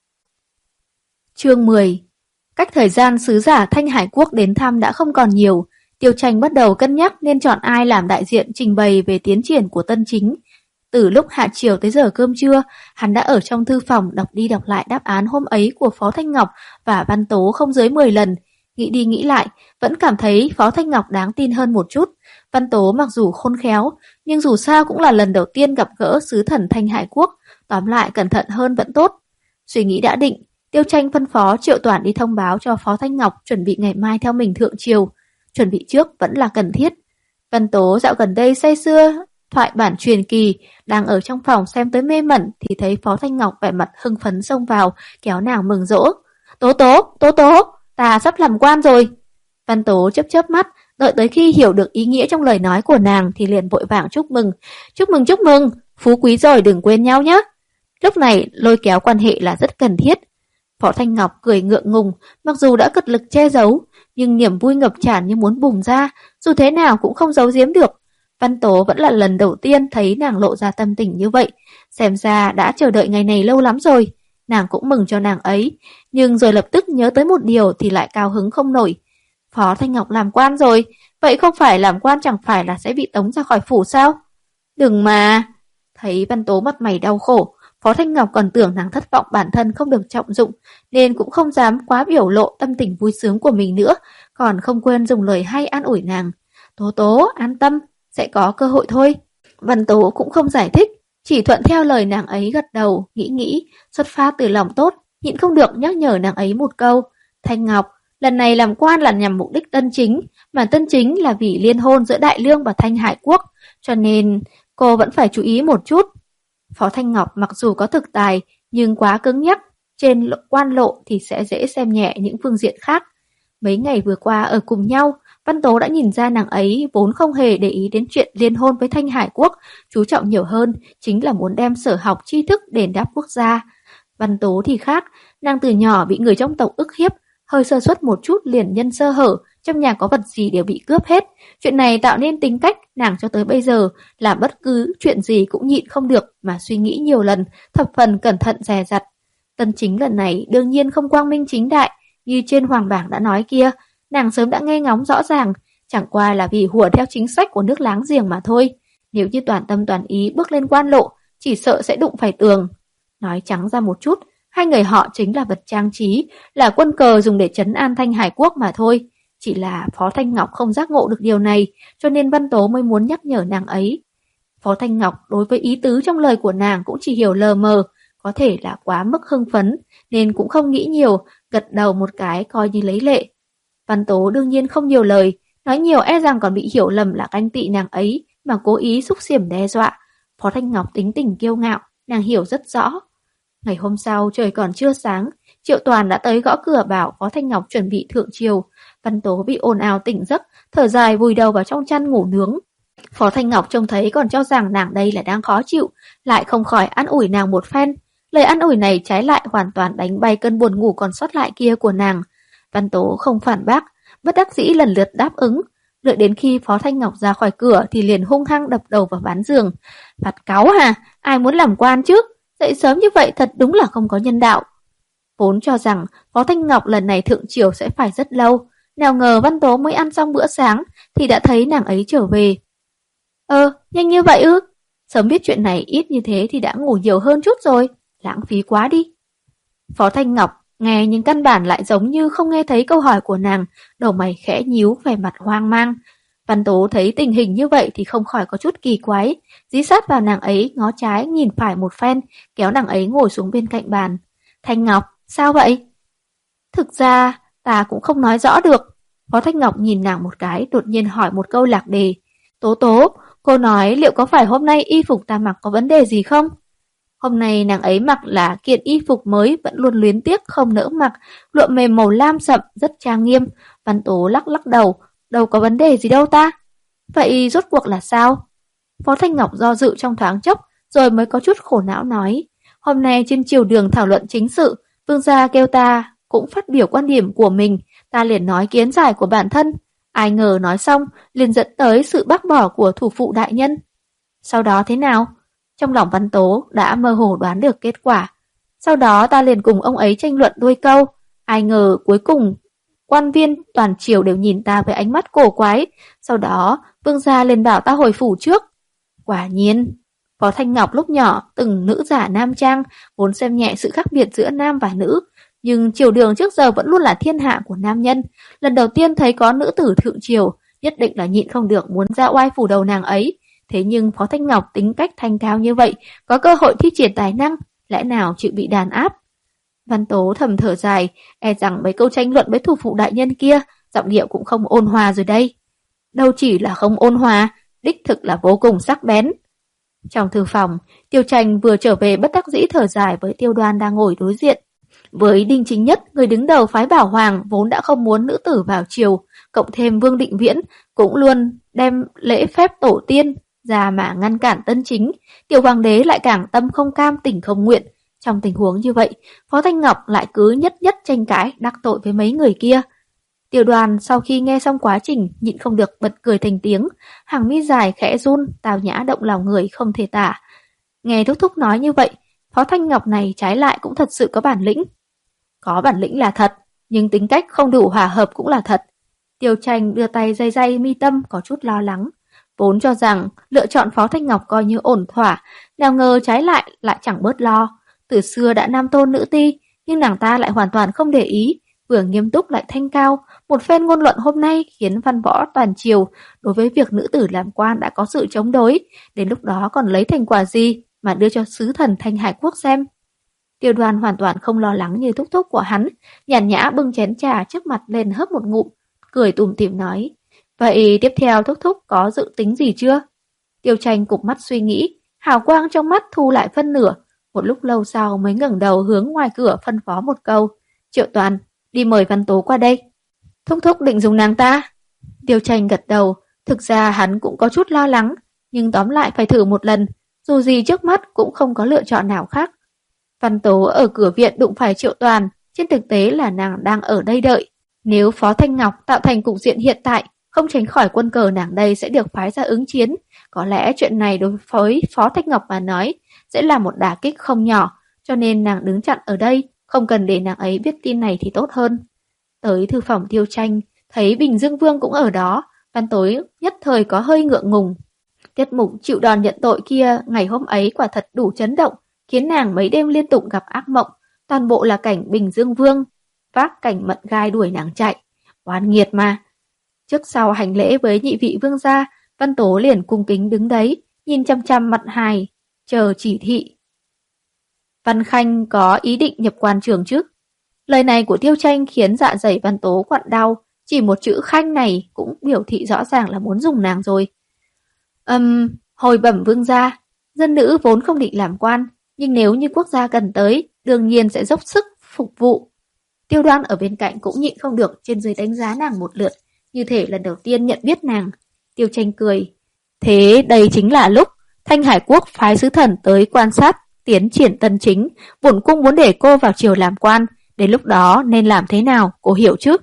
Chương mười. Cách thời gian sứ giả Thanh Hải Quốc đến thăm đã không còn nhiều, Tiêu Tranh bắt đầu cân nhắc nên chọn ai làm đại diện trình bày về tiến triển của Tân Chính. Từ lúc hạ chiều tới giờ cơm trưa, hắn đã ở trong thư phòng đọc đi đọc lại đáp án hôm ấy của Phó Thanh Ngọc và Văn Tố không dưới mười lần. Nghĩ đi nghĩ lại, vẫn cảm thấy Phó Thanh Ngọc đáng tin hơn một chút. Văn Tố mặc dù khôn khéo, nhưng dù sao cũng là lần đầu tiên gặp gỡ sứ thần Thanh Hải Quốc, tóm lại cẩn thận hơn vẫn tốt. Suy nghĩ đã định, Tiêu Tranh phân phó Triệu Toản đi thông báo cho Phó Thanh Ngọc chuẩn bị ngày mai theo mình thượng triều. Chuẩn bị trước vẫn là cần thiết. Văn Tố dạo gần đây say sưa thoại bản truyền kỳ, đang ở trong phòng xem tới mê mẩn thì thấy Phó Thanh Ngọc vẻ mặt hưng phấn xông vào, kéo nàng mừng rỗ. Tố tố, tố tố, ta sắp làm quan rồi. Văn Tố chớp chớp mắt, đợi tới khi hiểu được ý nghĩa trong lời nói của nàng thì liền vội vàng chúc mừng. Chúc mừng, chúc mừng, phú quý rồi đừng quên nhau nhé. Lúc này lôi kéo quan hệ là rất cần thiết. Phó Thanh Ngọc cười ngượng ngùng, mặc dù đã cật lực che giấu, nhưng niềm vui ngập tràn như muốn bùng ra, dù thế nào cũng không giấu giếm được. Văn Tố vẫn là lần đầu tiên thấy nàng lộ ra tâm tình như vậy, xem ra đã chờ đợi ngày này lâu lắm rồi. Nàng cũng mừng cho nàng ấy, nhưng rồi lập tức nhớ tới một điều thì lại cao hứng không nổi. Phó Thanh Ngọc làm quan rồi, vậy không phải làm quan chẳng phải là sẽ bị tống ra khỏi phủ sao? Đừng mà! Thấy Văn Tố mặt mày đau khổ, Phó Thanh Ngọc còn tưởng nàng thất vọng bản thân không được trọng dụng, nên cũng không dám quá biểu lộ tâm tình vui sướng của mình nữa, còn không quên dùng lời hay an ủi nàng. Tố Tố, an tâm, sẽ có cơ hội thôi. Văn Tố cũng không giải thích, chỉ thuận theo lời nàng ấy gật đầu, nghĩ nghĩ, xuất phát từ lòng tốt, nhịn không được nhắc nhở nàng ấy một câu. Thanh Ngọc, lần này làm quan là nhằm mục đích tân chính, mà tân chính là vì liên hôn giữa Đại Lương và Thanh Hải Quốc, cho nên cô vẫn phải chú ý một chút. Phó Thanh Ngọc mặc dù có thực tài, nhưng quá cứng nhắc, trên quan lộ thì sẽ dễ xem nhẹ những phương diện khác. Mấy ngày vừa qua ở cùng nhau, Văn Tố đã nhìn ra nàng ấy vốn không hề để ý đến chuyện liên hôn với Thanh Hải Quốc, chú trọng nhiều hơn chính là muốn đem sở học tri thức đền đáp quốc gia. Văn Tố thì khác, nàng từ nhỏ bị người trong tộc ức hiếp, hơi sơ suất một chút liền nhân sơ hở, trong nhà có vật gì đều bị cướp hết. Chuyện này tạo nên tính cách nàng cho tới bây giờ là bất cứ chuyện gì cũng nhịn không được mà suy nghĩ nhiều lần, thập phần cẩn thận dè dặt. Tân chính lần này đương nhiên không quang minh chính đại, như trên hoàng bảng đã nói kia, nàng sớm đã nghe ngóng rõ ràng, chẳng qua là vì hùa theo chính sách của nước láng giềng mà thôi. Nếu như toàn tâm toàn ý bước lên quan lộ, chỉ sợ sẽ đụng phải tường. Nói trắng ra một chút, hai người họ chính là vật trang trí, là quân cờ dùng để trấn an Thanh Hải Quốc mà thôi. Chỉ là Phó Thanh Ngọc không giác ngộ được điều này, cho nên Văn Tố mới muốn nhắc nhở nàng ấy. Phó Thanh Ngọc đối với ý tứ trong lời của nàng cũng chỉ hiểu lờ mờ, có thể là quá mức hưng phấn, nên cũng không nghĩ nhiều, gật đầu một cái coi như lấy lệ. Văn Tố đương nhiên không nhiều lời, nói nhiều e rằng còn bị hiểu lầm là ganh tị nàng ấy, mà cố ý xúc xỉm đe dọa. Phó Thanh Ngọc tính tình kiêu ngạo, nàng hiểu rất rõ. Ngày hôm sau trời còn chưa sáng, Triệu Toàn đã tới gõ cửa bảo Phó Thanh Ngọc chuẩn bị thượng triều. Văn Tố bị ồn ào tỉnh giấc, thở dài vùi đầu vào trong chăn ngủ nướng. Phó Thanh Ngọc trông thấy còn cho rằng nàng đây là đang khó chịu, lại không khỏi an ủi nàng một phen. Lời an ủi này trái lại hoàn toàn đánh bay cơn buồn ngủ còn sót lại kia của nàng. Văn Tố không phản bác, bất đắc dĩ lần lượt đáp ứng. Đợi đến khi Phó Thanh Ngọc ra khỏi cửa thì liền hung hăng đập đầu vào ván giường. Phạt cáu hả? Ai muốn làm quan chứ? Dậy sớm như vậy thật đúng là không có nhân đạo. Vốn cho rằng Phó Thanh Ngọc lần này thượng triều sẽ phải rất lâu, nào ngờ Văn Tố mới ăn xong bữa sáng thì đã thấy nàng ấy trở về. Ơ, nhanh như vậy ư? Sớm biết chuyện này ít như thế thì đã ngủ nhiều hơn chút rồi, lãng phí quá đi. Phó Thanh Ngọc nghe nhưng căn bản lại giống như không nghe thấy câu hỏi của nàng, đầu mày khẽ nhíu vẻ mặt hoang mang. Văn Tố thấy tình hình như vậy thì không khỏi có chút kỳ quái, dí sát vào nàng ấy ngó trái nhìn phải một phen, kéo nàng ấy ngồi xuống bên cạnh bàn. Thanh Ngọc, sao vậy? Thực ra, ta cũng không nói rõ được. Phó Thanh Ngọc nhìn nàng một cái, đột nhiên hỏi một câu lạc đề. Tố Tố, cô nói liệu có phải hôm nay y phục ta mặc có vấn đề gì không? Hôm nay nàng ấy mặc là kiện y phục mới vẫn luôn luyến tiếc không nỡ mặc, lụa mềm màu lam sậm rất trang nghiêm. Văn Tố lắc lắc đầu, đâu có vấn đề gì đâu ta. Vậy rốt cuộc là sao? Phó Thanh Ngọc do dự trong thoáng chốc, rồi mới có chút khổ não nói. Hôm nay trên triều đường thảo luận chính sự, vương gia kêu ta cũng phát biểu quan điểm của mình, ta liền nói kiến giải của bản thân. Ai ngờ nói xong, liền dẫn tới sự bác bỏ của thủ phụ đại nhân. Sau đó thế nào? Trong lòng Văn Tố đã mơ hồ đoán được kết quả. Sau đó ta liền cùng ông ấy tranh luận đôi câu. Ai ngờ cuối cùng quan viên toàn triều đều nhìn ta với ánh mắt cổ quái. Sau đó vương gia liền bảo ta hồi phủ trước. Quả nhiên, Phó Thanh Ngọc lúc nhỏ từng nữ giả nam trang, vốn xem nhẹ sự khác biệt giữa nam và nữ. Nhưng triều đường trước giờ vẫn luôn là thiên hạ của nam nhân. Lần đầu tiên thấy có nữ tử thượng triều, nhất định là nhịn không được muốn ra oai phủ đầu nàng ấy. Thế nhưng Phó Thanh Ngọc tính cách thanh cao như vậy, có cơ hội thi triển tài năng, lẽ nào chịu bị đàn áp? Văn Tố thầm thở dài, e rằng mấy câu tranh luận với thủ phụ đại nhân kia, giọng điệu cũng không ôn hòa rồi đây. Đâu chỉ là không ôn hòa, đích thực là vô cùng sắc bén. Trong thư phòng, Tiêu Tranh vừa trở về bất đắc dĩ thở dài với Tiêu Đoan đang ngồi đối diện. Với Đinh Chính Nhất, người đứng đầu phái Bảo Hoàng vốn đã không muốn nữ tử vào triều, cộng thêm Vương Định Viễn cũng luôn đem lễ phép tổ tiên ra mà ngăn cản tân chính, Tiểu Hoàng đế lại càng tâm không cam tình không nguyện. Trong tình huống như vậy, Phó Thanh Ngọc lại cứ nhất nhất tranh cãi đắc tội với mấy người kia. Tiểu Đoàn sau khi nghe xong quá trình nhịn không được bật cười thành tiếng, hàng mi dài khẽ run, tào nhã động lòng người không thể tả. Nghe Thúc Thúc nói như vậy, Phó Thanh Ngọc này trái lại cũng thật sự có bản lĩnh. Có bản lĩnh là thật, nhưng tính cách không đủ hòa hợp cũng là thật. Tiêu Tranh đưa tay day day mi tâm có chút lo lắng. Vốn cho rằng lựa chọn Phó Thanh Ngọc coi như ổn thỏa, nào ngờ trái lại lại chẳng bớt lo. Từ xưa đã nam tôn nữ ti, nhưng nàng ta lại hoàn toàn không để ý, vừa nghiêm túc lại thanh cao. Một phen ngôn luận hôm nay khiến văn võ toàn triều đối với việc nữ tử làm quan đã có sự chống đối, đến lúc đó còn lấy thành quả gì mà đưa cho sứ thần Thanh Hải Quốc xem. Tiêu Đoan hoàn toàn không lo lắng như thúc thúc của hắn, nhàn nhã bưng chén trà trước mặt lên hớp một ngụm, cười tủm tỉm nói: "Vậy tiếp theo thúc thúc có dự tính gì chưa?" Tiêu Tranh cụp mắt suy nghĩ, hào quang trong mắt thu lại phân nửa, một lúc lâu sau mới ngẩng đầu hướng ngoài cửa phân phó một câu: "Triệu Toàn, đi mời Văn Tố qua đây." "Thúc thúc định dùng nàng ta?" Tiêu Tranh gật đầu, thực ra hắn cũng có chút lo lắng, nhưng tóm lại phải thử một lần, dù gì trước mắt cũng không có lựa chọn nào khác. Văn Tố ở cửa viện đụng phải Triệu Toàn, trên thực tế là nàng đang ở đây đợi. Nếu Phó Thanh Ngọc tạo thành cục diện hiện tại, không tránh khỏi quân cờ nàng đây sẽ được phái ra ứng chiến. Có lẽ chuyện này đối với Phó Thanh Ngọc mà nói sẽ là một đả kích không nhỏ, cho nên nàng đứng chặn ở đây, không cần để nàng ấy biết tin này thì tốt hơn. Tới thư phòng Tiêu Tranh, thấy Bình Dương Vương cũng ở đó, Văn Tố nhất thời có hơi ngượng ngùng. Tiết mục chịu đòn nhận tội kia ngày hôm ấy quả thật đủ chấn động, khiến nàng mấy đêm liên tục gặp ác mộng, toàn bộ là cảnh Bình Dương Vương vác cảnh mận gai đuổi nàng chạy. Oan nghiệt mà. Trước sau hành lễ với nhị vị vương gia, Văn Tố liền cung kính đứng đấy, nhìn chăm chăm mặt hài, chờ chỉ thị. Văn Khanh có ý định nhập quan trường chứ? Lời này của Tiêu Tranh khiến dạ dày Văn Tố quặn đau, chỉ một chữ Khanh này cũng biểu thị rõ ràng là muốn dùng nàng rồi. Ừm, um, hồi bẩm vương gia, dân nữ vốn không định làm quan, nhưng nếu như quốc gia cần tới, đương nhiên sẽ dốc sức phục vụ. Tiêu Đoan ở bên cạnh cũng nhịn không được trên dưới đánh giá nàng một lượt, như thể lần đầu tiên nhận biết nàng. Tiêu Tranh cười. Thế đây chính là lúc Thanh Hải Quốc phái sứ thần tới quan sát tiến triển tân chính, bổn cung muốn để cô vào triều làm quan, đến lúc đó nên làm thế nào, cô hiểu chứ?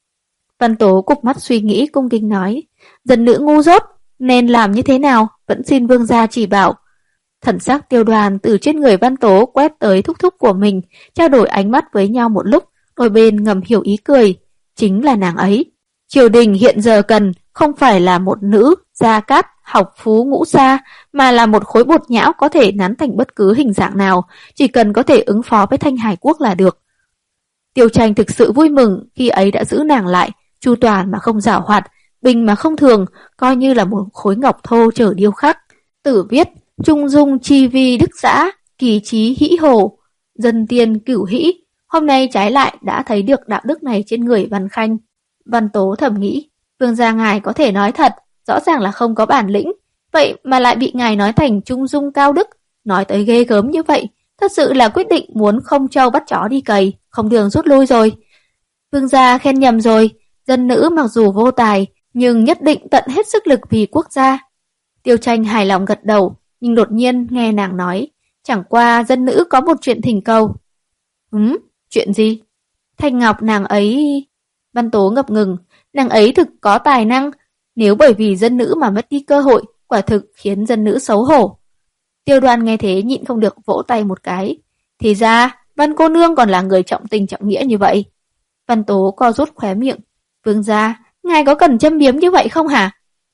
Văn Tố cụp mắt suy nghĩ cung kính nói, dân nữ ngu dốt, nên làm như thế nào, vẫn xin vương gia chỉ bảo. Thần sắc Tiêu Đoan từ trên người Văn Tố quét tới thúc thúc của mình, trao đổi ánh mắt với nhau một lúc, đôi bên ngầm hiểu ý cười, chính là nàng ấy. Triều đình hiện giờ cần không phải là một nữ gia cát học phú ngũ xa, mà là một khối bột nhão có thể nắn thành bất cứ hình dạng nào, chỉ cần có thể ứng phó với Thanh Hải Quốc là được. Tiêu Tranh thực sự vui mừng khi ấy đã giữ nàng lại, chu toàn mà không giảo hoạt, bình mà không thường, coi như là một khối ngọc thô trở điêu khắc. Tử viết, trung dung chi vi đức dã, kỳ trí hĩ hồ, dân tiên cửu hĩ. Hôm nay trái lại đã thấy được đạo đức này trên người Văn Khanh. Văn Tố thầm nghĩ, vương gia ngài có thể nói thật, rõ ràng là không có bản lĩnh, vậy mà lại bị ngài nói thành trung dung cao đức, nói tới ghê gớm như vậy, thật sự là quyết định muốn không trâu bắt chó đi cày, không đường rút lui rồi. Vương gia khen nhầm rồi, dân nữ mặc dù vô tài, nhưng nhất định tận hết sức lực vì quốc gia. Tiêu Tranh hài lòng gật đầu, nhưng đột nhiên nghe nàng nói, chẳng qua dân nữ có một chuyện thỉnh cầu. Ừm, chuyện gì? Thanh Ngọc nàng ấy... Văn Tố ngập ngừng, nàng ấy thực có tài năng, nếu bởi vì dân nữ mà mất đi cơ hội, quả thực khiến dân nữ xấu hổ. Tiêu Đoan nghe thế nhịn không được vỗ tay một cái. Thì ra, Văn cô nương còn là người trọng tình trọng nghĩa như vậy. Văn Tố co rút khóe miệng. Vương gia, ngài có cần châm biếm như vậy không hả?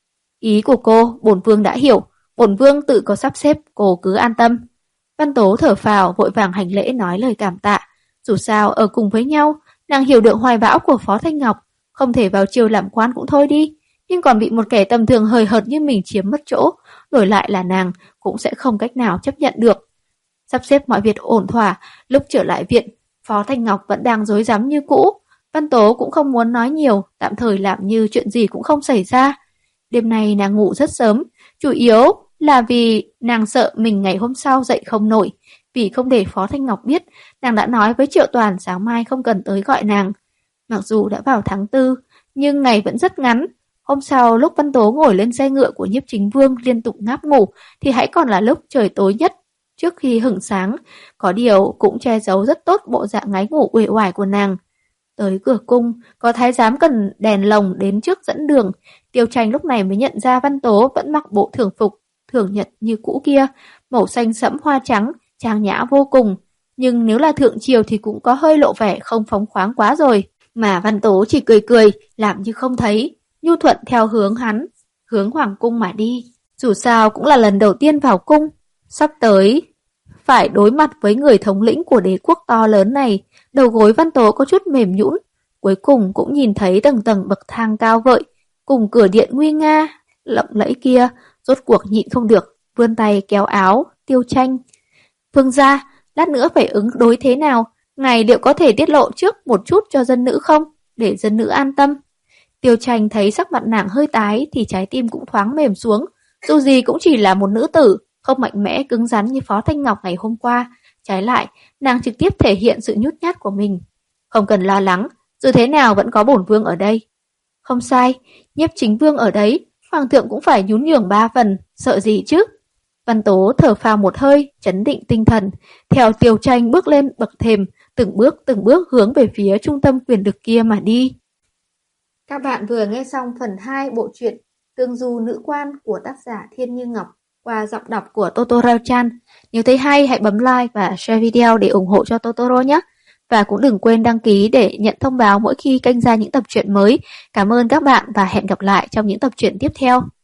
Ý của cô, bổn vương đã hiểu, bổn vương tự có sắp xếp, cô cứ an tâm. Văn Tố thở phào vội vàng hành lễ nói lời cảm tạ. Dù sao ở cùng với nhau, nàng hiểu được hoài bão của Phó Thanh Ngọc, không thể vào triều làm quan cũng thôi đi, nhưng còn bị một kẻ tầm thường hời hợt như mình chiếm mất chỗ, đổi lại là nàng cũng sẽ không cách nào chấp nhận được. Sắp xếp mọi việc ổn thỏa, lúc trở lại viện, Phó Thanh Ngọc vẫn đang rối rắm như cũ. Văn Tố cũng không muốn nói nhiều, tạm thời làm như chuyện gì cũng không xảy ra. Đêm nay nàng ngủ rất sớm, chủ yếu là vì nàng sợ mình ngày hôm sau dậy không nổi. Vì không để Phó Thanh Ngọc biết, nàng đã nói với Triệu Toàn sáng mai không cần tới gọi nàng. Mặc dù đã vào tháng tư, nhưng ngày vẫn rất ngắn. Hôm sau lúc Văn Tố ngồi lên xe ngựa của Nhiếp Chính Vương liên tục ngáp ngủ, thì hãy còn là lúc trời tối nhất, trước khi hửng sáng. Có điều cũng che giấu rất tốt bộ dạng ngáy ngủ uể oải của nàng. Tới cửa cung, có thái giám cần đèn lồng đến trước dẫn đường. Tiêu Tranh lúc này mới nhận ra Văn Tố vẫn mặc bộ thường phục, thường nhật như cũ kia, màu xanh sẫm hoa trắng, trang nhã vô cùng. Nhưng nếu là thượng triều thì cũng có hơi lộ vẻ không phóng khoáng quá rồi. Mà Văn Tố chỉ cười cười, làm như không thấy, nhu thuận theo hướng hắn, hướng hoàng cung mà đi. Dù sao cũng là lần đầu tiên vào cung, sắp tới phải đối mặt với người thống lĩnh của đế quốc to lớn này. Đầu gối Văn Tố có chút mềm nhũn, cuối cùng cũng nhìn thấy tầng tầng bậc thang cao vợi, cùng cửa điện nguy nga, lộng lẫy kia, rốt cuộc nhịn không được, vươn tay kéo áo Tiêu Tranh. Vương gia, lát nữa phải ứng đối thế nào? Ngài liệu có thể tiết lộ trước một chút cho dân nữ không? Để dân nữ an tâm. Tiêu Tranh thấy sắc mặt nàng hơi tái thì trái tim cũng thoáng mềm xuống. Dù gì cũng chỉ là một nữ tử, không mạnh mẽ cứng rắn như Phó Thanh Ngọc ngày hôm qua. Trái lại, nàng trực tiếp thể hiện sự nhút nhát của mình. Không cần lo lắng, dù thế nào vẫn có bổn vương ở đây. Không sai, Nhiếp Chính Vương ở đấy, hoàng thượng cũng phải nhún nhường ba phần, sợ gì chứ? Văn Tố thở phào một hơi, trấn định tinh thần, theo Tiêu Tranh bước lên bậc thềm, từng bước từng bước hướng về phía trung tâm quyền lực kia mà đi. Các bạn vừa nghe xong phần hai bộ truyện Tương Du Nữ Quan của tác giả Thiên Như Ngọc qua giọng đọc của Totoro-chan. Nếu thấy hay hãy bấm like và share video để ủng hộ cho Totoro nhé. Và cũng đừng quên đăng ký để nhận thông báo mỗi khi kênh ra những tập truyện mới. Cảm ơn các bạn và hẹn gặp lại trong những tập truyện tiếp theo.